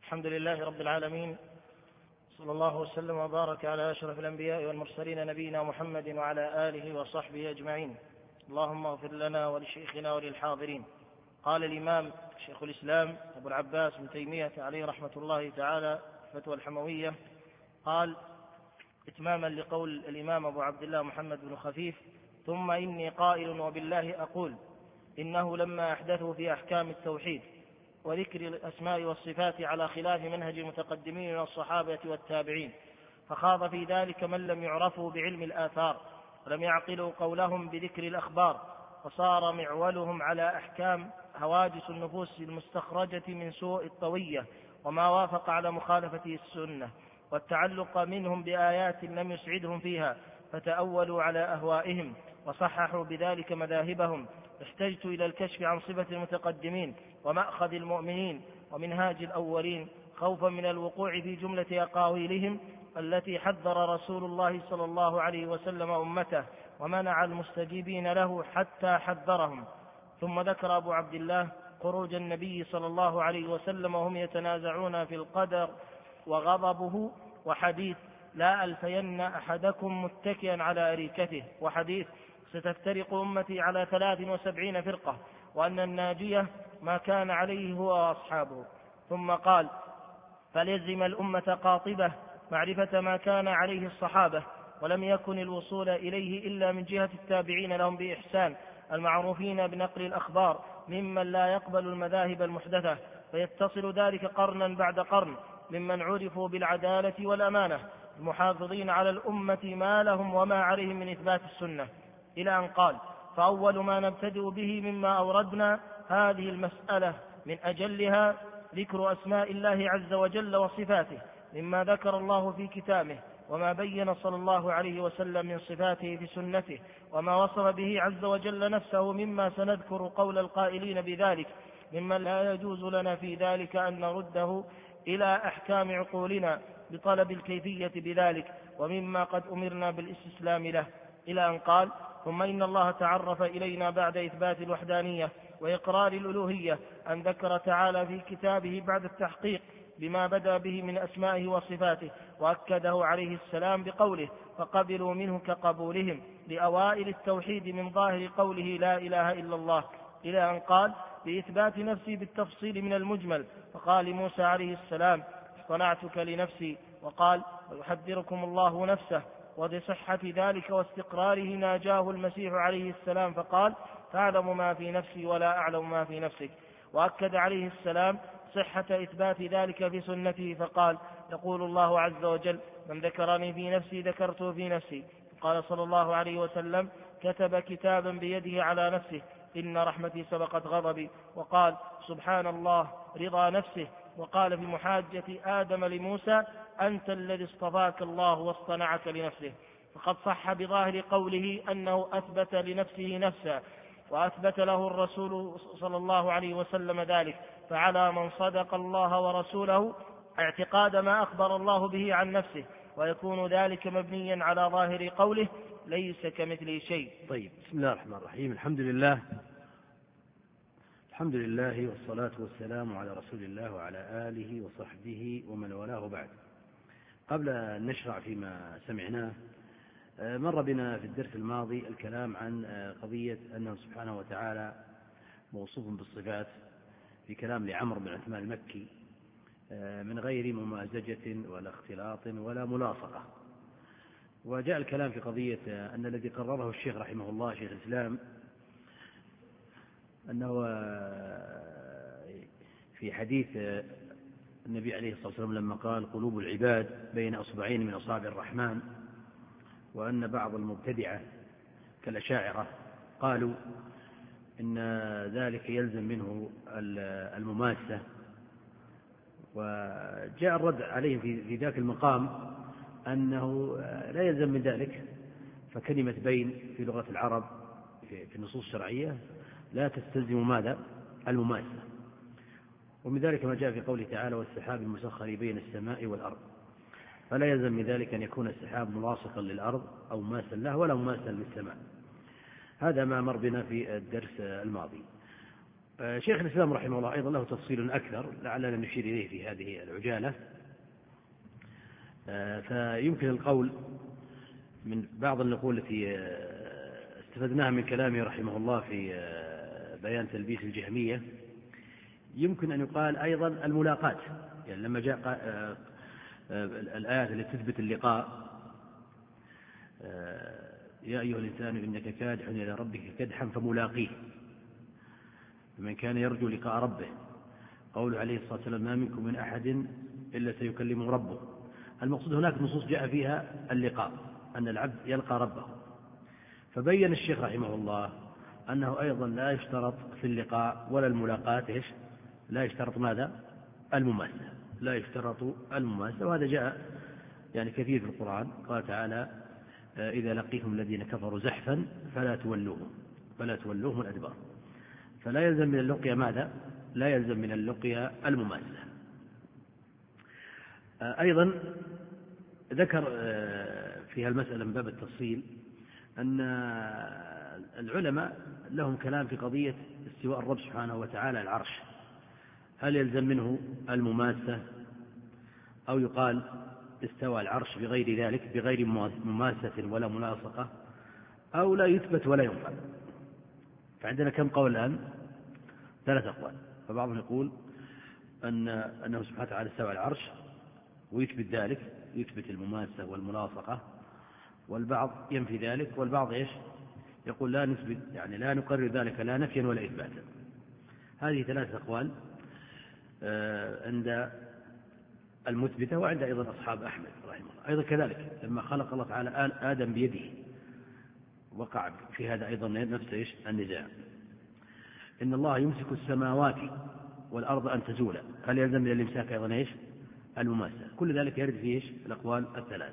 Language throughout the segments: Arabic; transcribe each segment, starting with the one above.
الحمد لله رب العالمين، صلى الله وسلم وبارك على أشرف الأنبياء والمرسلين نبينا محمد وعلى آله وصحبه أجمعين. اللهم اغفر لنا ولشيخنا وللحاضرين. قال الإمام شيخ الإسلام أبو العباس ابن تيمية عليه رحمة الله تعالى فتوى الحموية، قال إتماما لقول الإمام أبو عبد الله محمد بن خفيف: ثم إني قائل وبالله أقول إنه لما أحدثوا في أحكام التوحيد وذكر الأسماء والصفات على خلاف منهج المتقدمين من الصحابة والتابعين، فخاض في ذلك من لم يعرفوا بعلم الآثار ولم يعقلوا قولهم بذكر الأخبار، فصار معولهم على أحكام هواجس النفوس المستخرجة من سوء الطوية وما وافق على مخالفته السنة، والتعلق منهم بآيات لم يسعدهم فيها، فتأولوا على أهوائهم وصححوا بذلك مذاهبهم. احتجت إلى الكشف عن صفة المتقدمين ومأخذ المؤمنين ومنهاج الأولين، خوفا من الوقوع في جملة أقاويلهم التي حذر رسول الله صلى الله عليه وسلم أمته ومنع المستجيبين له حتى حذرهم. ثم ذكر أبو عبد الله خروج النبي صلى الله عليه وسلم وهم يتنازعون في القدر وغضبه، وحديث: لا ألفين أحدكم متكئا على أريكته، وحديث: ستفترق أمتي على 73 فرقة وأن الناجية ما كان عليه هو وأصحابه. ثم قال: فليزم الأمة قاطبة معرفة ما كان عليه الصحابة، ولم يكن الوصول إليه إلا من جهة التابعين لهم بإحسان المعروفين بنقل الأخبار ممن لا يقبل المذاهب المحدثة، فيتصل ذلك قرنا بعد قرن ممن عرفوا بالعدالة والأمانة المحافظين على الأمة ما لهم وما عليهم من إثبات السنة، إلى أن قال: فأول ما نبتدئ به مما أوردنا هذه المسألة من أجلها ذكر أسماء الله عز وجل وصفاته مما ذكر الله في كتابه، وما بين صلى الله عليه وسلم من صفاته في سنته، وما وصف به عز وجل نفسه مما سنذكر قول القائلين بذلك مما لا يجوز لنا في ذلك أن نرده إلى أحكام عقولنا بطلب الكيفية بذلك، ومما قد أمرنا بالاستسلام له، إلى أن قال: ثم إن الله تعرف إلينا بعد إثبات الوحدانية وإقرار الألوهية أن ذكر تعالى في كتابه بعد التحقيق بما بدأ به من أسمائه وصفاته، وأكده عليه السلام بقوله: فقبلوا منه كقبولهم لأوائل التوحيد من ظاهر قوله لا إله إلا الله، إلى أن قال بإثبات نفسي بالتفصيل من المجمل، فقال موسى عليه السلام: اصطنعتك لنفسي، وقال: ويحذركم الله نفسه، وبصحة ذلك واستقراره ناجاه المسيح عليه السلام فقال: تعلم ما في نفسي ولا أعلم ما في نفسك، وأكد عليه السلام صحة إثبات ذلك في سنته فقال: يقول الله عز وجل: من ذكرني في نفسي ذكرته في نفسي. قال صلى الله عليه وسلم: كتب كتابا بيده على نفسه: إن رحمتي سبقت غضبي، وقال: سبحان الله رضا نفسه. وقال في محاجة آدم لموسى: أنت الذي اصطفاك الله واصطنعك لنفسه. فقد صح بظاهر قوله أنه أثبت لنفسه نفسا، وأثبت له الرسول صلى الله عليه وسلم ذلك، فعلى من صدق الله ورسوله اعتقاد ما أخبر الله به عن نفسه، ويكون ذلك مبنيا على ظاهر قوله: ليس كمثله شيء. طيب، بسم الله الرحمن الرحيم. الحمد لله والصلاة والسلام على رسول الله وعلى آله وصحبه ومن والاه بعد. قبل أن نشرع فيما سمعناه، مر بنا في الدرس الماضي الكلام عن قضية أنه سبحانه وتعالى موصوف بالصفات في كلام لعمرو بن عثمان المكي من غير ممازجة ولا اختلاط ولا ملاصقة. وجاء الكلام في قضية أن الذي قرره الشيخ رحمه الله شيخ الإسلام أنه في حديث النبي عليه الصلاة والسلام لما قال: قلوب العباد بين أصبعين من أصابع الرحمن، وأن بعض المبتدعة كالأشاعرة قالوا إن ذلك يلزم منه المماسة، وجاء الرد عليهم في ذاك المقام أنه لا يلزم من ذلك، فكلمة بين في لغة العرب في النصوص الشرعية لا تستلزم ماذا؟ المماسة. ومن ذلك ما جاء في قوله تعالى: والسحاب المسخر بين السماء والأرض، فلا يلزم من ذلك أن يكون السحاب ملاصقا للأرض أو مماسا له ولا مماسا للسماء. هذا ما مر بنا في الدرس الماضي. شيخ الإسلام رحمه الله أيضا له تفصيل أكثر لعلنا نشير إليه في هذه العجالة. فيمكن القول من بعض النقول التي استفدناها من كلامه رحمه الله في بيان تلبيس الجهمية، يمكن أن يقال أيضا الملاقات. يعني لما جاء الآيات التي تثبت اللقاء، يا أيها الإنسان إنك كادح إلى ربك كدحا فملاقيه فمن كان يرجو لقاء ربه، قوله عليه الصلاة والسلام ما منكم من أحد إلا سيكلمه ربه. المقصود هناك نصوص جاء فيها اللقاء، أن العبد يلقى ربه. فبين الشيخ رحمه الله أنه أيضا لا يشترط في اللقاء ولا الملاقاة لا يشترط ماذا؟ المماسة، لا يشترط المماسة. وهذا جاء يعني كثير في القرآن. قال تعالى إذا لقيتم الذين كفروا زحفا فلا تولوهم الأدبار. فلا يلزم من اللقيا ماذا؟ لا يلزم من اللقيا المماسة. أيضا ذكر في هالمسألة من باب التفصيل أن العلماء لهم كلام في قضية استواء الرب سبحانه وتعالى العرش، هل يلزم منه المماسة أو يقال استوى العرش بغير ذلك، بغير مماسة ولا ملاصقة، أو لا يثبت ولا ينفع. فعندنا كم قول الآن؟ 3 أقوال. فبعضهم يقول أنه سبحانه وتعالى استوى العرش ويثبت ذلك، يثبت المماسة والملاصقة، والبعض ينفي ذلك، والبعض يقول لا نثبت، يعني لا نقرر ذلك لا نفيا ولا إثباتا. هذه 3 أقوال عند المثبتة وعند أيضا أصحاب أحمد رحمه الله. أيضا كذلك لما خلق الله تعالى آدم بيده وقع في هذا أيضا نفس النزاع. إن الله يمسك السماوات والأرض أن تزولا، هل يلزم من الإمساك أيضا المماسة؟ كل ذلك يرد فيه الأقوال ال3.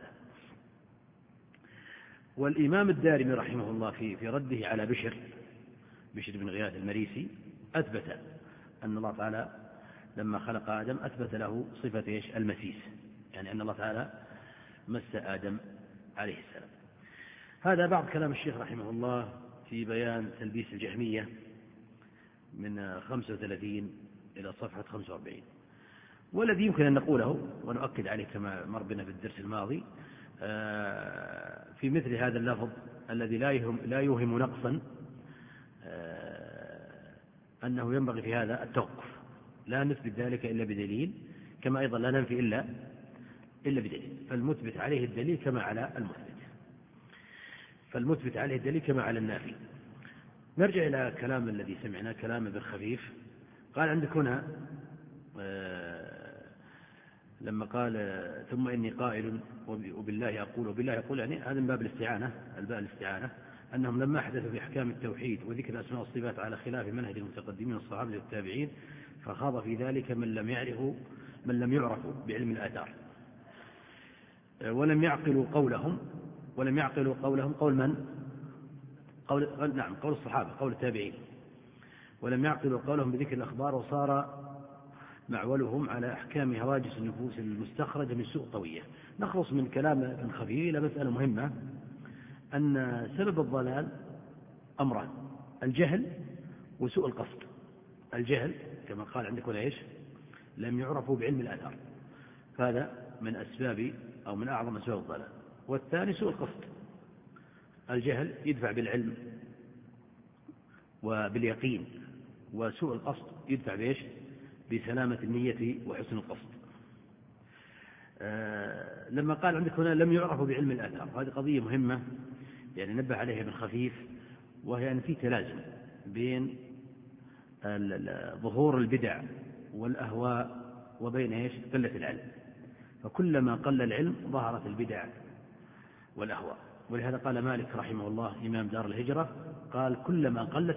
والإمام الدارمي رحمه الله في رده على بشر بن غياث المريسي أثبت أن الله تعالى لما خلق آدم أثبت له صفة المسيس، يعني أن الله تعالى مس آدم عليه السلام. هذا بعض كلام الشيخ رحمه الله في بيان تلبيس الجهمية من 35 إلى صفحة 45. والذي يمكن أن نقوله ونؤكد عليه كما مر بنا في الدرس الماضي في مثل هذا اللفظ الذي لا يوهم نقصا، أنه ينبغي في هذا التوقف، لا نثبت ذلك إلا بدليل، كما أيضا لا ننفي إلا بدليل. فالمثبت عليه الدليل كما على النافي. نرجع إلى كلام الذي سمعنا، كلام ابن خفيف. قال عندك هنا لما قال ثم إني قائل وبالله أقول يعني هذا من باب الاستعانة، أنهم لما حدثوا في أحكام التوحيد وذكر أسماء والصفات على خلاف منهج المتقدمين الصحابة والتابعين، فخاض في ذلك من لم يعرفوا بعلم الآثار، ولم يعقلوا قولهم قول من؟ قول الصحابة، قول التابعين، ولم يعقلوا قولهم بذكر الأخبار، وصار معولهم على أحكام هواجس النفوس المستخرجة من سوء طوية. نخلص من كلام ابن خفيف إلى مسألة مهمة، أن سبب الضلال أمران: الجهل وسوء القصد. الجهل كما قال عندكم لم يعرفوا بعلم الآثار، هذا من أسباب أو من أعظم أسباب الضلال. والثاني سوء القصد. الجهل يدفع بالعلم وباليقين، وسوء القصد يدفع بسلامة النية وحسن القصد. لما قال عندك هنا لم يعرفوا بعلم الآثار، هذه قضية مهمة يعني نبه عليها ابن خفيف، وهي أن في تلازم بين ظهور البدع والأهواء وبين قلة العلم. فكلما قل العلم ظهرت البدع والأهواء. ولهذا قال مالك رحمه الله إمام دار الهجرة قال كلما قلت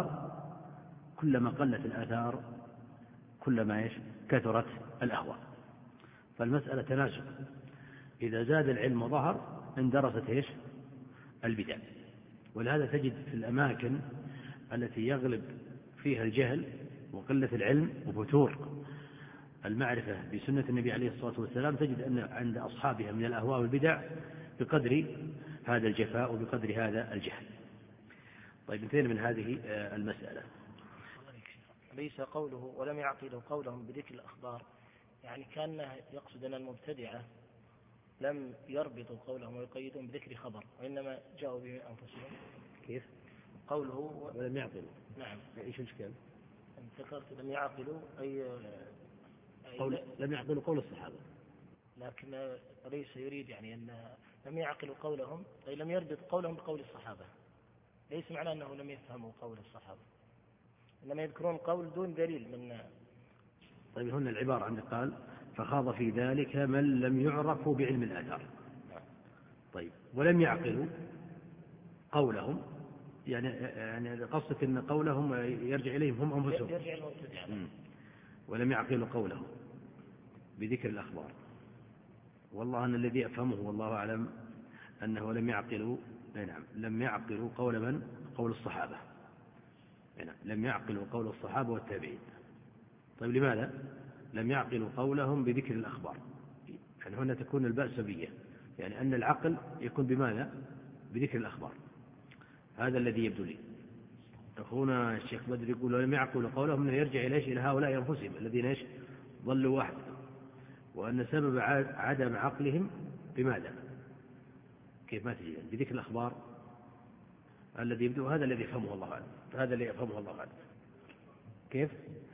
الآثار كلما كثرت الأهواء. فالمسألة تناسب، إذا زاد العلم وظهر اندرست البدع. ولهذا تجد في الأماكن التي يغلب فيها الجهل وقلة العلم وفتور المعرفة بسنة النبي عليه الصلاة والسلام، تجد أن عند أصحابها من الأهواء والبدع بقدر هذا الجفاء وبقدر هذا الجهل. طيب، انتهينا من هذه المسألة. ليس قوله ولم يعقلوا قولهم بذكر الأخبار، يعني كان يقصد أن المبتدعة لم يربطوا قولهم ويقيدون بذكر خبر، وإنما جاءوا به أنفسهم. كيف؟ قوله ولم يعقلوا. نعم. إيش الإشكال؟ ذكرت لم يعقلوا أي لم يعقلوا قول الصحابة، لكن ليس يريد يعني أن لم يعقلوا قولهم أي لم يربط قولهم بقول الصحابة، ليس معنى أنه لم يفهموا قول الصحابة، إنما يذكرون قول دون دليل من. طيب هنا العبارة عندك قال فخاض في ذلك من لم يعرفوا بعلم الآثار. طيب ولم يعقلوا قولهم، يعني قصدك أن قولهم يرجع إليهم هم أنفسهم. يرجع المبتدع. ولم يعقلوا قولهم بذكر الأخبار. والله أن الذي أفهمه والله أعلم أنه لم يعقلوا، نعم لم يعقلوا قول من؟ قول الصحابة. نعم لم يعقلوا قول الصحابة والتابعين. طيب لماذا لم يعقلوا قولهم بذكر الأخبار؟ يعني هنا تكون الباء سببية، يعني أن العقل يكون بماذا؟ بذكر الأخبار. هذا الذي يبدو لي. أخونا الشيخ بدر يقول لم يعقلوا قولهم يرجع إلى هؤلاء أنفسهم الذين ضلوا وحده، وأن سبب عدم عقلهم بماذا؟ كيف ما تجي بذكر الأخبار الذي يبدو، هذا الذي يفهمه الله أعلم، هذا الذي يفهمه الله أعلم. كيف؟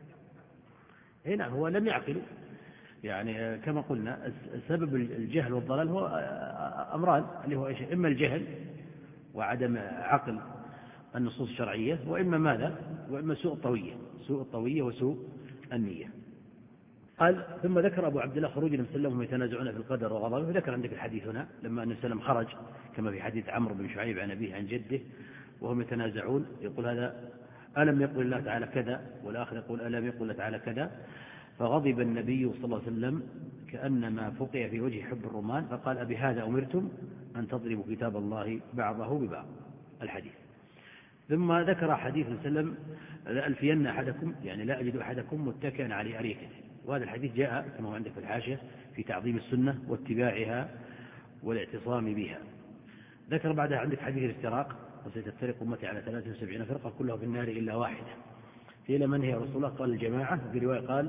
هنا هو لم يعقلوا، يعني كما قلنا سبب الجهل والضلال هو أمران، اللي هو إما الجهل وعدم عقل النصوص الشرعية، وإما ماذا؟ وإما سوء الطوية وسوء النية. قال ثم ذكر أبو عبد الله خروج النبي صلى الله عليه وسلم يتنازعون في القدر وغضبه، وذكر عندك الحديث هنا لما النبي صلى الله عليه وسلم خرج كما في حديث عمرو بن شعيب عن أبيه عن جده وهم يتنازعون، يقول هذا ألم يقل الله تعالى كذا، والآخر يقول ألم يقل الله تعالى كذا، فغضب النبي صلى الله عليه وسلم كأنما فقع في وجه حب الرمان، فقال أبهذا أمرتم أن تضربوا كتاب الله بعضه ببعض الحديث. ثم ذكر حديث وسلم لألفين أحدكم، يعني لا أجد أحدكم متكئا على أريكته، وهذا الحديث جاء كما هو عندك في الحاشية في تعظيم السنة واتباعها والاعتصام بها. ذكر بعدها عندك حديث الافتراق، وستفترق أمتي على 73 فرقة كلها في النار إلا واحدة. قيل من هي رسول الله؟ قال الجماعة، في رواية قال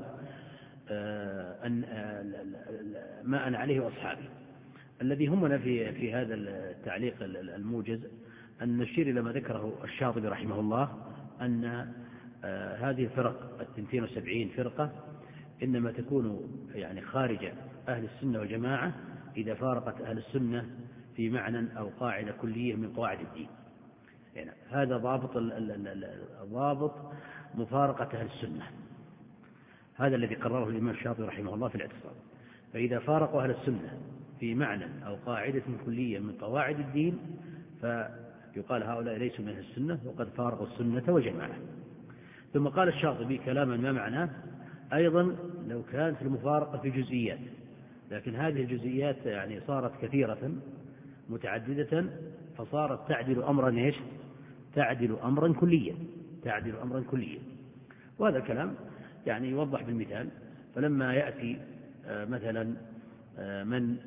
ما أنا عليه وأصحابي. الذي همنا في هذا التعليق الموجز أن نشير إلى ما ذكره الشاطبي رحمه الله أن هذه الفرق 72 فرقة إنما تكون يعني خارج أهل السنة والجماعة إذا فارقت أهل السنة في معنى أو قاعدة كلية من قواعد الدين. يعني هذا ضابط مفارقة أهل السنة، هذا الذي قرره الإمام الشاطبي رحمه الله في الاعتصام. فإذا فارقوا أهل السنة في معنى أو قاعدة كلية من قواعد الدين فيقال هؤلاء ليسوا من أهل السنة وقد فارقوا السنة والجماعة. ثم قال الشاطبي كلاما ما معناه أيضا لو كانت المفارقة في جزئيات، لكن هذه الجزئيات يعني صارت كثيرة متعددة فصارت تعدل أمرا تعدل أمرا كليا. وهذا الكلام يعني يوضح بالمثال. فلما يأتي مثلا من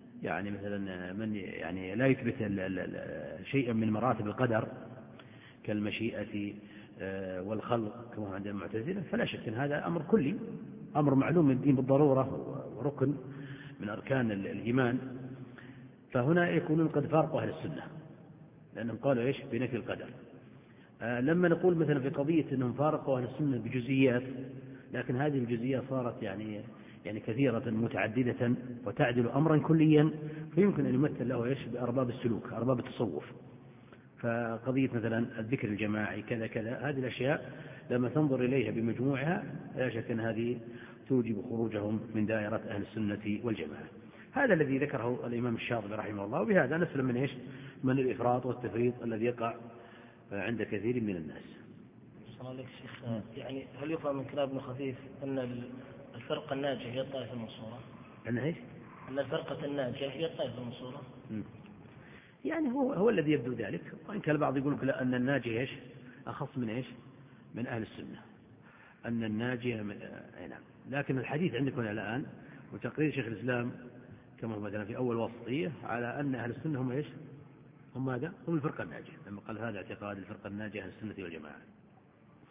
يعني لا يثبت شيئا من مراتب القدر كالمشيئة والخلق كما عند المعتزلة، فلا شك أن هذا أمر كلي، أمر معلوم من الدين بالضرورة وركن من أركان الإيمان. فهنا يكونون قد فارقوا أهل السنة لأنهم قالوا بنفي القدر. لما نقول مثلا في قضية أنهم فارقوا أهل السنة بجزئيات، لكن هذه الجزئيات صارت يعني كثيرة متعددة وتعدل أمرا كليا، فيمكن أن يمثل له بأرباب السلوك، أرباب التصوف. فقضية مثلا الذكر الجماعي كذا كذا، هذه الأشياء لما تنظر إليها بمجموعها لا شك أن هذه توجب خروجهم من دائرة أهل السنة والجماعة. هذا الذي ذكره الإمام الشاطبي رحمه الله، وبهذا نسلم من الإفراط والتفريط الذي يقع عند كثير من الناس. صلى الله عليه وسلم. يعني هل يفهم من كلام ابن خفيف أن الفرقة الناجية هي الطائفة المنصورة؟ أن الفرقة الناجية هي الطائفة المنصورة؟ يعني هو الذي يبدو ذلك، وإن كان البعض يقول لك لا، أن الناجية أخص من أهل السنة، أن الناجية نعم. لكن الحديث عندكم الآن وتقرير شيخ الإسلام كما هو مثلا في أول وسطية على أن أهل السنة هم ماذا؟ هم الفرقة الناجية، لما قال هذا اعتقاد الفرقة الناجية أهل السنة والجماعة.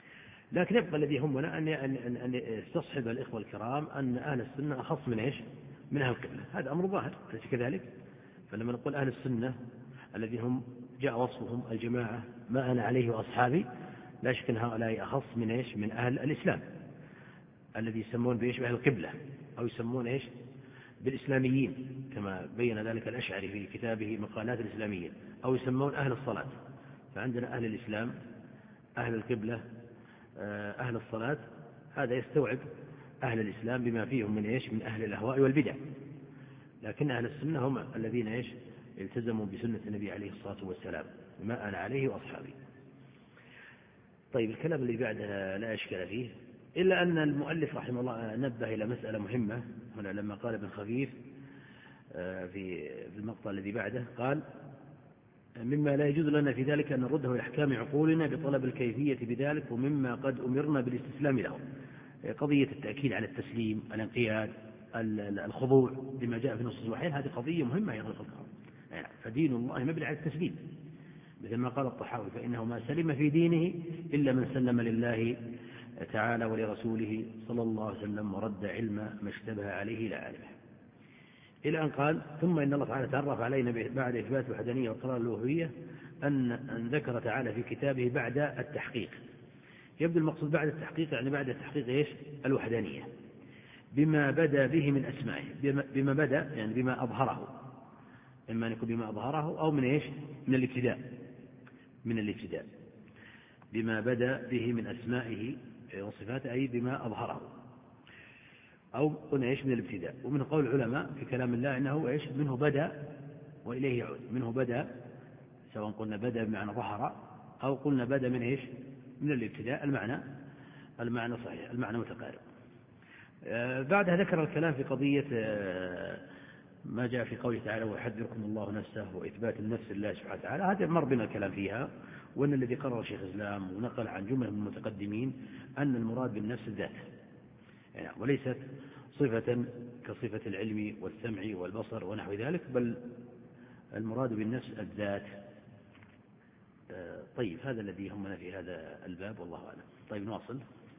لكن يبقى الذي يهمنا أن يستصحب الإخوة الكرام أن أهل السنة أخص من إيش؟ من أهل القبلة. هذا أمر ظاهر، أليس كذلك؟ فلما نقول أهل السنة الذي هم جاء وصفهم الجماعة ما أنا عليه وأصحابي، لا شك أن هؤلاء أخص من إيش؟ من أهل الإسلام الذي يسمون بإيش؟ بأهل القبلة، أو يسمون إيش؟ بالإسلاميين كما بين ذلك الأشعري في كتابه مقالات الإسلاميين، أو يسمون أهل الصلاة. فعندنا أهل الإسلام، أهل القبلة، أهل الصلاة، هذا يستوعب أهل الإسلام بما فيهم من إيش؟ من أهل الأهواء والبدع. لكن أهل السنة هم الذين إيش؟ التزموا بسنة النبي عليه الصلاة والسلام ما أنا عليه وأصحابي. طيب، الكلام اللي بعدها لا إشكال فيه، إلا أن المؤلف رحمه الله نبه إلى مسألة مهمة هنا لما قال ابن خفيف في المقطع الذي بعده، قال: مما لا يجوز لنا في ذلك أن نرده إلى أحكام عقولنا بطلب الكيفية بذلك، ومما قد أمرنا بالاستسلام له. قضية التأكيد على التسليم، الانقياد، الخضوع لما جاء في نص الوحيين، هذه قضية مهمة يا أخوة. فدين الله مبني على التسليم، مثل ما قال الطحاوي: فإنه ما سلم في دينه إلا من سلم لله تعالى ولرسوله صلى الله عليه وسلم ورد علم ما اشتبه عليه إلى عالمه، إلى أن قال: ثم إن الله تعالى تعرف علينا بعد إثبات الوحدانية والقرار الألوهية أن ذكر تعالى في كتابه بعد التحقيق. يبدو المقصود بعد التحقيق يعني بعد تحقيق إيش؟ الوحدانية، بما بدأ به من أسمائه، بما بدأ يعني بما أظهره، إما أن يكون بما أظهره أو من إيش؟ من الابتداء، بما بدأ به من أسمائه وصفاته، أي بما أظهره، أو قلنا إيش؟ من الابتداء. ومن قول العلماء في كلام الله إنه إيش؟ منه بدأ وإليه يعود، منه بدأ، سواء قلنا بدأ بمعنى ظهر أو قلنا بدأ من إيش؟ من الابتداء، المعنى صحيح، المعنى متقارب. بعدها ذكر الكلام في قضية ما جاء في قوله تعالى: ويحذركم الله نفسه، وإثبات النفس لله سبحانه وتعالى. هذا مر بنا الكلام فيها، وأن الذي قرر شيخ الإسلام ونقل عن جملة من المتقدمين أن المراد بالنفس الذات، يعني وليست صفة كصفة العلم والسمع والبصر ونحو ذلك، بل المراد بالنفس الذات. طيب، هذا الذي يهمنا في هذا الباب، والله أعلم. طيب، نواصل.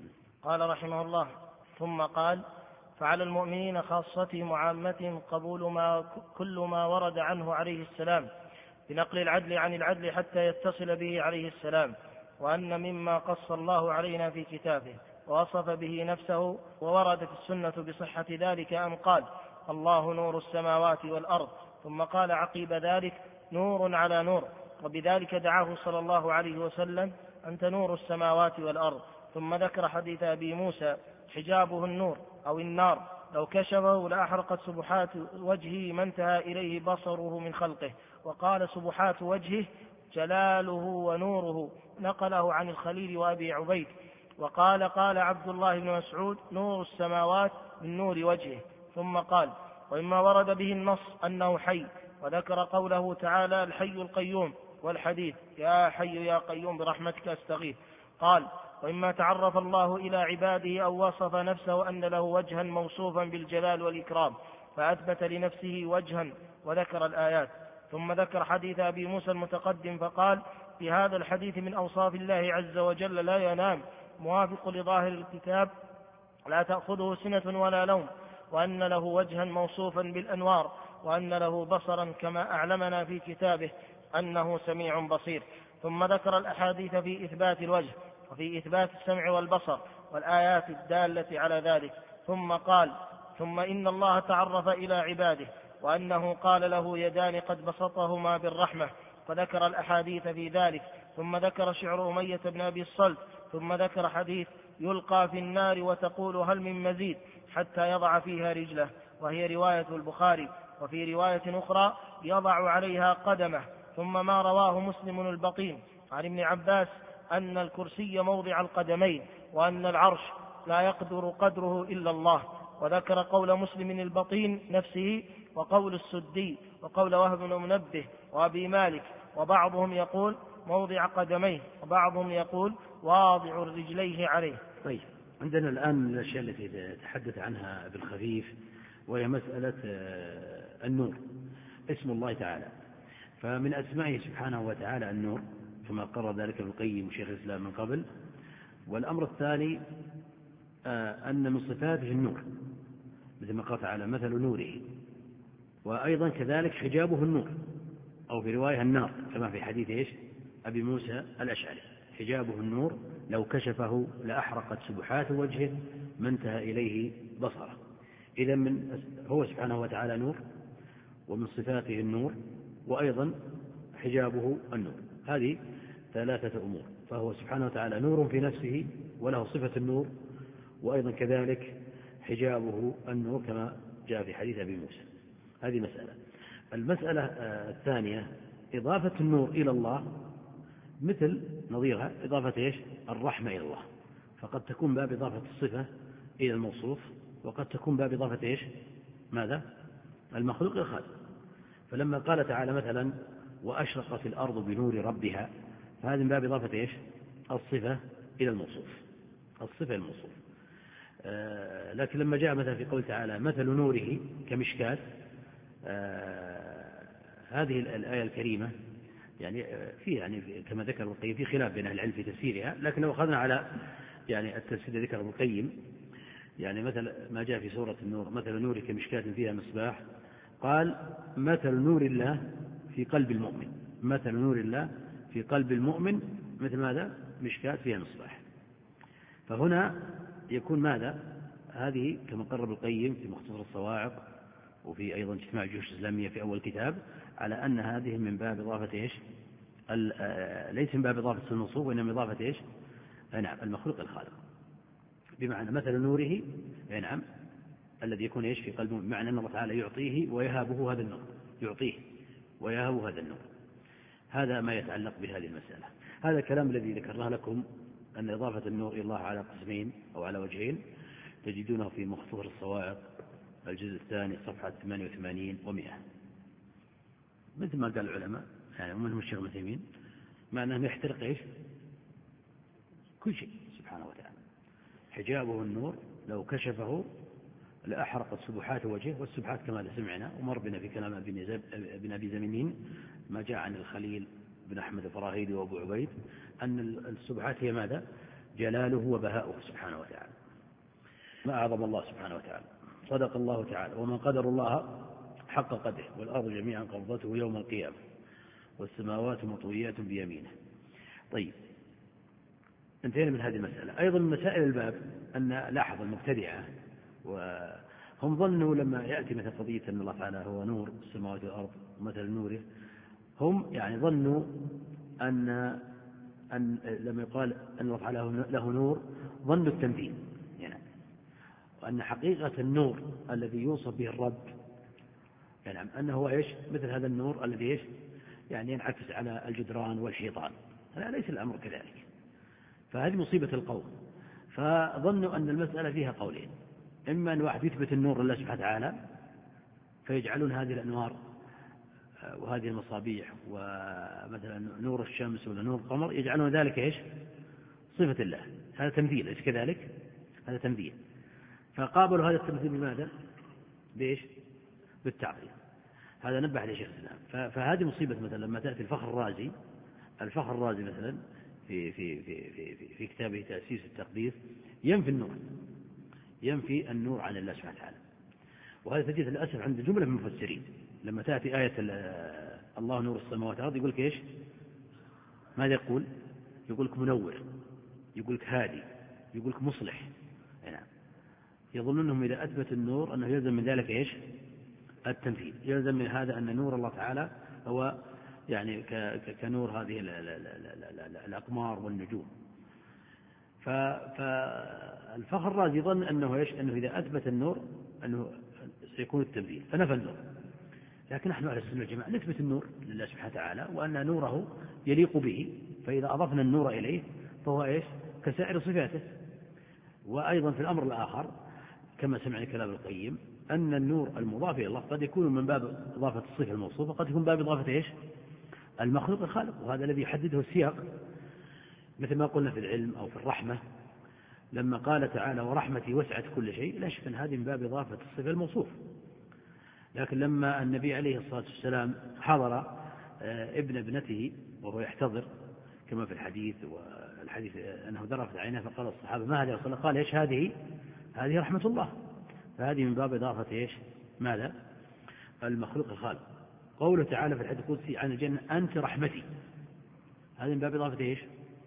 قال رحمه الله: ثم قال: فعلى المؤمنين خاصتهم وعامتهم قبول كل ما ورد عنه عليه السلام بنقل العدل عن العدل حتى يتصل به عليه السلام، وأن مما قص الله علينا في كتابه ووصف به نفسه ووردت السنة بصحة ذلك أن قال: الله نور السماوات والأرض، ثم قال عقيب ذلك: نور على نور، وبذلك دعاه صلى الله عليه وسلم: أنت نور السماوات والأرض. ثم ذكر حديث أبي موسى: حجابه النور أو النار، لو كشفه لأحرقت سبحات وجهه ما انتهى إليه بصره من خلقه. وقال: سبحات وجهه جلاله ونوره، نقله عن الخليل وأبي عبيد. وقال: قال عبد الله بن مسعود: نور السماوات من نور وجهه. ثم قال: وإما ورد به النص أنه حي، وذكر قوله تعالى: الحي القيوم، والحديث: يا حي يا قيوم برحمتك أستغيث. قال: وإما تعرف الله إلى عباده أو وصف نفسه أن له وجها موصوفا بالجلال والإكرام فأثبت لنفسه وجها، وذكر الآيات. ثم ذكر حديث أبي موسى المتقدم فقال: في هذا الحديث من أوصاف الله عز وجل لا ينام، موافق لظاهر الكتاب، لا تأخذه سنة ولا نوم، وأن له وجها موصوفا بالأنوار، وأن له بصرا كما أعلمنا في كتابه أنه سميع بصير. ثم ذكر الأحاديث في إثبات الوجه وفي إثبات السمع والبصر والآيات الدالة على ذلك. ثم قال: ثم إن الله تعرف إلى عباده وأنه قال له يدان قد بسطهما بالرحمة، فذكر الأحاديث في ذلك. ثم ذكر شعر أمية بن أبي الصلت. ثم ذكر حديث: يلقى في النار وتقول هل من مزيد، حتى يضع فيها رجله، وهي رواية البخاري. وفي رواية أخرى: يضع عليها قدمه. ثم ما رواه مسلم البطين عن ابن عباس أن الكرسي موضع القدمين، وأن العرش لا يقدر قدره إلا الله. وذكر قول مسلم البطين نفسه، وقول السدي، وقول وهب بن منبه وأبي مالك، وبعضهم يقول موضع قدميه، وبعضهم يقول واضع رجليه عليه. طيب، عندنا الآن الأشياء التي تحدث عنها ابن خفيف، وهي مسألة النور، اسم الله تعالى. فمن أسمائه سبحانه وتعالى النور، كما قرر ذلك ابن القيم وشيخ الإسلام من قبل، والأمر الثاني أن من صفاته النور، مثل ما قال تعالى مثل نوره، وأيضا كذلك حجابه النور، أو في رواية النار كما في حديث أبي موسى الأشعري، حجابه النور لو كشفه لأحرقت سبحات وجهه ما انتهى إليه بصره. إذا هو سبحانه وتعالى نور، ومن صفاته النور، وأيضا حجابه النور. هذه ثلاثة أمور، فهو سبحانه وتعالى نور في نفسه وله صفة النور، وأيضا كذلك حجابه النور كما جاء في حديث أبي موسى. هذه مسألة. المسألة الثانية إضافة النور إلى الله مثل نظيرها إضافة الرحمة إلى الله، فقد تكون باب إضافة الصفة إلى الموصوف، وقد تكون باب إضافة ماذا؟ المخلوق إلى الخالق. فلما قال تعالى مثلا وأشرقت الأرض بنور ربها، فهذا من باب إضافة الصفة إلى الموصوف، الصفة الموصوف. لكن لما جاء مثلا في قول تعالى مثل نوره كمشكاة، هذه الآية الكريمة كما ذكر ابن القيم في خلاف بين أهل العلم في تفسيرها، لكن لو أخذنا على التفسير ذكر ابن القيم، مثل ما جاء في سورة النور مثل نور كمشكاة فيها مصباح، قال مثل نور الله في قلب المؤمن، مثل نور الله في قلب المؤمن مثل ماذا؟ مشكاة فيها مصباح. فهنا يكون ماذا؟ هذه كما قرر القيم في مختصر الصواعق، وفي أيضا اجتماع الجيوش الإسلامية في أول كتاب، على أن هذه من باب إضافة ليس من باب إضافة الموصوف، وإنما من إضافة المخلوق الخالق، بمعنى مثل نوره الذي يكون في قلبه، بمعنى أن الله تعالى يعطيه ويهابه هذا النور، يعطيه ويهابه هذا النور. هذا ما يتعلق بهذه المسألة. هذا الكلام الذي ذكرناه لكم أن إضافة النور إلى الله على قسمين أو على وجهين تجدونه في مختصر الصواعق الجزء الثاني صفحة 88 و100، مثل ما قال العلماء ومنهم الشيخ ابن تيمية، مع أنه يحترق كل شيء سبحانه وتعالى. حجابه النور لو كشفه لأحرقت سبحات وجهه، والسبحات كما سمعنا ومر بنا في كلام ابن أبي زمنين ما جاء عن الخليل بن أحمد الفراهيدي وأبو عبيد أن السبحات هي ماذا؟ جلاله وبهاؤه سبحانه وتعالى. ما أعظم الله سبحانه وتعالى. صدق الله تعالى وما قدر الله حق قدره، والأرض جميعا قبضته يوم القيامة والسماوات مطويات بيمينه. طيب، انتهينا من هذه المسألة. أيضا من مسائل الباب أن لاحظ المبتدعة وهم ظنوا لما يأتي مثل قضية أن الله تعالى هو نور السماوات والأرض مثل نوره، هم ظنوا أن لما يقال أن الله تعالى له نور ظنوا التمثيل، وأن حقيقة النور الذي يوصف به الرب أنه مثل هذا النور الذي ينعكس على الجدران والحيطان. لا، ليس الأمر كذلك. فهذه مصيبة القوم، فظنوا أن المسألة فيها قولين: إما أن واحد يثبت النور لله سبحانه وتعالى فيجعلون هذه الأنوار وهذه المصابيح ومثلا نور الشمس ولا نور القمر يجعلون ذلك صفة الله. هذا تمثيل، ليس كذلك؟ هذا تمثيل. فقابلوا هذا التمثيل بماذا؟ بالتعطيل. هذا نبه عليه شيخ الإسلام. فهذه مصيبة. مثلا لما تأتي الفخر الرازي مثلا في كتابه تأسيس التقديس ينفي النور عن الله سبحانه وتعالى. وهذا تجد للأسف عند جملة من المفسرين لما تأتي آية الله نور السماوات والأرض يقول لك ماذا يقول؟ يقول لك منور، يقول لك هادي، يقول لك مصلح. يظن أنهم إذا أثبت النور أنه يلزم من ذلك التمثيل، يلزم من هذا أن نور الله تعالى هو كنور هذه الأقمار والنجوم. فالفخر الرازي ظن أنه إذا أثبت النور أنه سيكون التمثيل فنفى النور. لكن نحن على السنة والجماعة نثبت النور لله سبحانه وتعالى وأن نوره يليق به، فإذا أضفنا النور إليه فهو كسائر صفاته. وأيضا في الأمر الآخر كما سمعنا كلام القيم أن النور المضاف إلى الله قد يكون من باب إضافة الصفة الموصوفة، قد يكون باب إضافة المخلوق الخالق، وهذا الذي يحدده السياق، مثل ما قلنا في العلم أو في الرحمة لما قال تعالى ورحمتي وسعت كل شيء، لا شك أن هذه من باب إضافة الصفة الموصوف. لكن لما النبي عليه الصلاة والسلام حضر ابن ابنته وهو يحتضر كما في الحديث الحديث أنه ذرفت عينه فقال الصحابة ما هذه؟ قال إيش هذه رحمة الله. فهذه من باب إضافة إيش ماذا؟ المخلوق الخالق. قوله تعالى في الحديث القدسي عن الجنة أنت رحمتي، هذه من باب إضافة إيش؟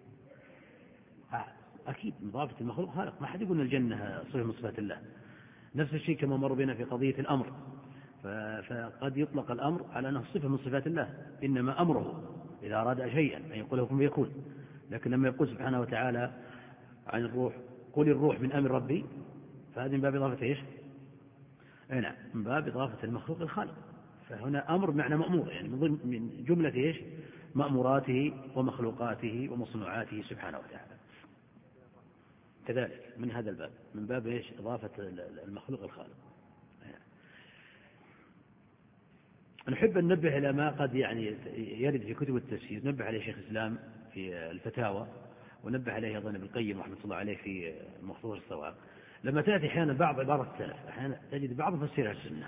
أكيد من إضافة المخلوق خالق. ما حد يقول أن الجنة صفة من صفات الله. نفس الشيء كما مر بنا في قضية الأمر، فقد يطلق الأمر على أنه صفة من صفات الله، إنما أمره إذا أراد شيئا أن يقول له كن فيكون. لكن لما يقول سبحانه وتعالى عن الروح قل الروح من أمر ربي، فهذه من باب إضافة إيش؟ نعم من باب إضافة المخلوق الخالق. فهنا أمر معنى مأمور، يعني من جملة إيش؟ مأموراته ومخلوقاته ومصنوعاته سبحانه وتعالى. كذلك من هذا الباب، من باب إيش؟ إضافة المخلوق الخالق. نحب أن ننبه إلى ما قد يعني يرد في كتب التفسير، نبه عليه شيخ الإسلام في الفتاوى، ونبه عليه أيضا ابن القيم رحمة الله عليه في مختصر الصواعق. لما تأتي أحيانا بعض عبارة السلف، أحيانا تجد بعض مفسرها السنة،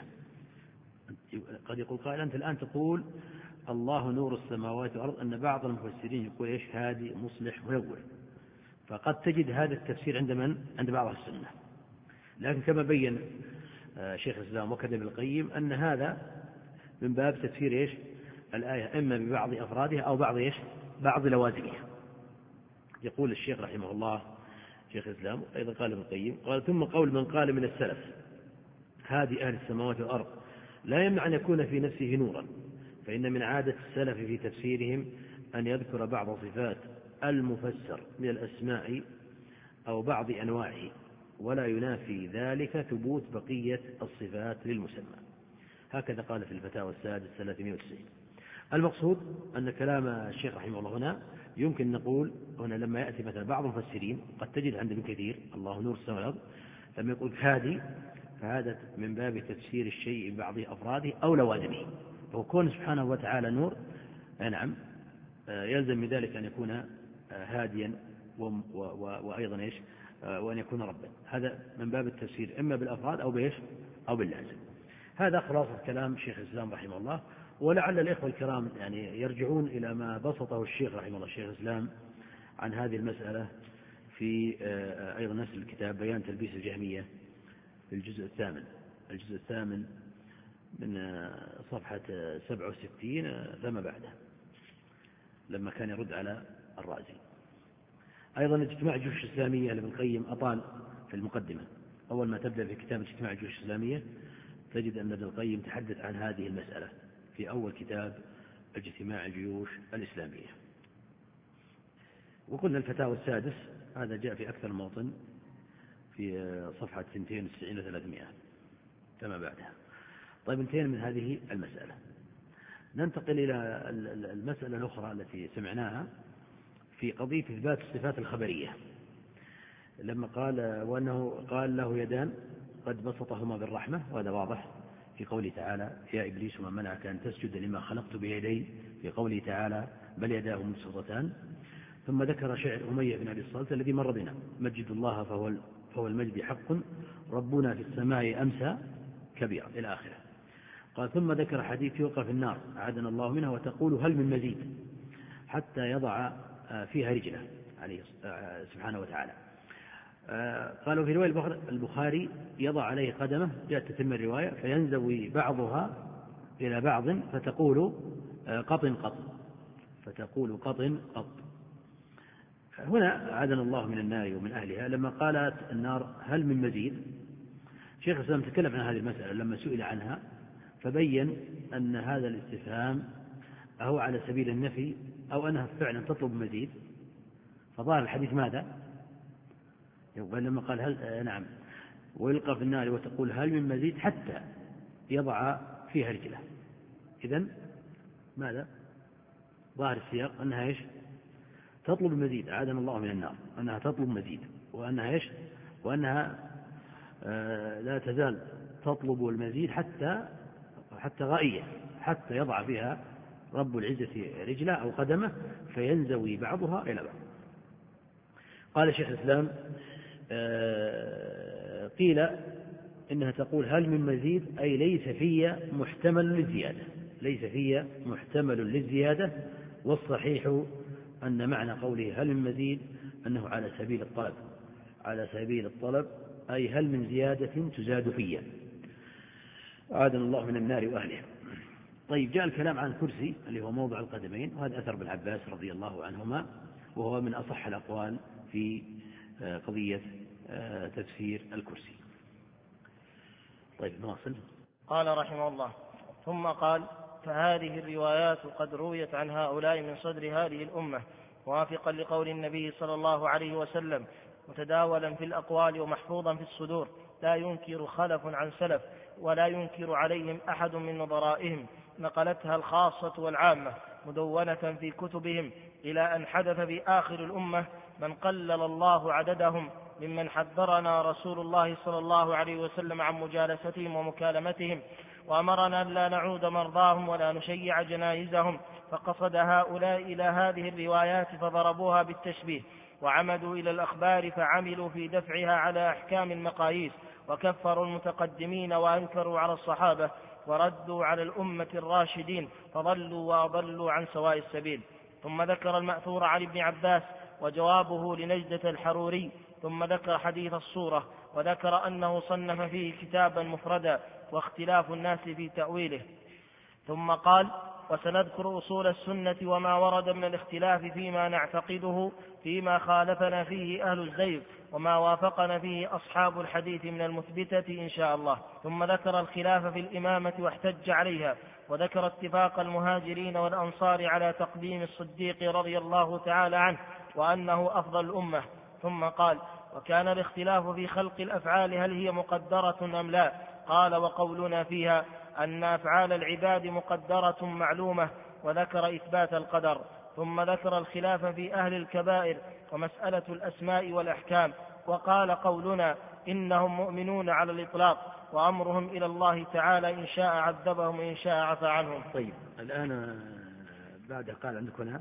قد يقول قائل أنت الآن تقول الله نور السماوات والأرض، أن بعض المفسرين يقول إيش؟ هادي مصلح منور. فقد تجد هذا التفسير عند من؟ عند بعض السنة. لكن كما بين شيخ الإسلام وكذا ابن القيم أن هذا من باب تفسير إيش؟ الآية إما ببعض أفرادها أو بعض إيش؟ بعض لوازمها. يقول الشيخ رحمه الله شيخ الإسلام أيضا قال ابن القيم قال ثم قول من قال من السلف هادي أهل السماوات والأرض لا يمنع أن يكون في نفسه نورا، فإن من عادة السلف في تفسيرهم أن يذكر بعض صفات المفسر من الأسماء أو بعض أنواعه، ولا ينافي ذلك ثبوت بقية الصفات للمسمى. هكذا قال في الفتاوى السادس 390. المقصود أن كلام الشيخ رحمه الله هنا يمكن نقول هنا لما يأتي مثلا بعض المفسرين قد تجد عند ابن كثير الله نور السماوات والأرض لما يقول هادي، فهذا من باب تفسير الشيء ببعض أفراده أو لوازمه. وكون سبحانه وتعالى نور نعم يلزم من ذلك أن يكون هاديا وأيضا إيش؟ وأن يكون ربا. هذا من باب التفسير إما بالأفراد أو بإيش؟ أو باللازم. هذا خلاصة كلام شيخ الإسلام رحمه الله. ولعل الإخوة الكرام يعني يرجعون إلى ما بسطه الشيخ رحمه الله الشيخ الإسلام عن هذه المسألة في أيضا نفس الكتاب بيان تلبيس الجهمية في الجزء الثامن من صفحة 67 فما بعده، لما كان يرد على الرازي. أيضا اجتماع الجيوش الإسلامية لابن القيم أطال في المقدمة. أول ما تبدأ في كتاب اجتماع الجيوش الإسلامية تجد أن ابن القيم تحدث عن هذه المسألة في أول كتاب اجتماع الجيوش الإسلامية. وقلنا الفتاوى السادس هذا جاء في أكثر موطن في صفحة 290 و300 كما بعدها. طيب انتهينا من هذه المسألة، ننتقل إلى المسألة الأخرى التي سمعناها في قضية إثبات الصفات الخبرية، لما قال وأنه قال له يدان قد بسطهما بالرحمة، وهذا واضح في قوله تعالى يا إبليس ما منعك أن تسجد لما خلقت بيدي، في قوله تعالى بل يداه مبسوطتان. ثم ذكر شعر أمية بن أبي الصلت الذي مر بنا مجد الله فهو المجد حق ربنا في السماء أمسى كبيرا إلى آخره. قال ثم ذكر حديث يلقى في النار أعاذنا الله منها وتقول هل من مزيد حتى يضع فيها رجله عليه سبحانه وتعالى. قالوا في رواية البخاري يضع عليه قدمه، جاءت تتم الرواية فينزوي بعضها إلى بعض فتقول قط قط، فتقول قط قط. هنا أعاذنا الله من النار ومن أهلها. لما قالت النار هل من مزيد، شيخ الإسلام تكلم عن هذه المسألة لما سئل عنها، فبين أن هذا الاستفهام أهو على سبيل النفي أو أنها فعلا تطلب مزيد. فظاهر الحديث ماذا؟ يقول لما قال هل نعم ويلقى في النار وتقول هل من مزيد حتى يضع فيها رجله. إذن ماذا؟ ظاهر السياق أنها إيش؟ تطلب المزيد، أعاذنا الله من النار، أنها تطلب مزيد، وأنها إيش؟ وأنها لا تزال تطلب المزيد حتى غائية، حتى يضع فيها رب العزة رجله أو قدمه فينزوي بعضها إلى بعض. قال شيخ الإسلام قيل إنها تقول هل من مزيد أي ليس في محتمل للزيادة، ليس في محتمل للزيادة، والصحيح أن معنى قوله هل من مزيد أنه على سبيل الطلب، على سبيل الطلب، أي هل من زيادة تزاد فيه، أعاذنا الله من النار وأهله. طيب، جاء الكلام عن الكرسي اللي هو موضع القدمين، وهذا أثر ابن عباس رضي الله عنهما، وهو من أصح الأقوال في قضية تفسير الكرسي. طيب، نواصل. قال رحمه الله: ثم قال: فهذه الروايات قد رويت عن هؤلاء من صدر هذه الأمة، موافقا لقول النبي صلى الله عليه وسلم، متداولا في الأقوال ومحفوظا في الصدور، لا ينكر خلف عن سلف، ولا ينكر عليهم أحد من نظرائهم، نقلتها الخاصة والعامة مدونة في كتبهم، إلى أن حدث في آخر الأمة من قلل الله عددهم ممن حذرنا رسول الله صلى الله عليه وسلم عن مجالستهم ومكالمتهم، وأمرنا أن لا نعود مرضاهم ولا نشيع جنائزهم، فقصد هؤلاء إلى هذه الروايات فضربوها بالتشبيه، وعمدوا إلى الأخبار فعملوا في دفعها على أحكام المقاييس، وكفروا المتقدمين وأنكروا على الصحابة، وردوا على الأمة الراشدين، فضلوا وأضلوا عن سواء السبيل. ثم ذكر المأثور عن ابن عباس وجوابه لنجدة الحروري، ثم ذكر حديث الصورة، وذكر أنه صنف فيه كتابا مفردا، واختلاف الناس في تأويله. ثم قال: وسنذكر أصول السنة وما ورد من الاختلاف فيما نعتقده، فيما خالفنا فيه أهل الزيغ، وما وافقنا فيه أصحاب الحديث من المثبتة إن شاء الله. ثم ذكر الخلاف في الإمامة واحتج عليها، وذكر اتفاق المهاجرين والأنصار على تقديم الصديق رضي الله تعالى عنه، وأنه أفضل الأمة. ثم قال: وكان الاختلاف في خلق الأفعال هل هي مقدرة أم لا؟ قال: وقولنا فيها أن أفعال العباد مقدرة معلومة، وذكر إثبات القدر. ثم ذكر الخلاف في أهل الكبائر ومسألة الأسماء والأحكام، وقال: قولنا إنهم مؤمنون على الإطلاق، وأمرهم إلى الله تعالى، إن شاء عذبهم وإن شاء عفى عنهم. طيب، الآن بعد قال عندك هنا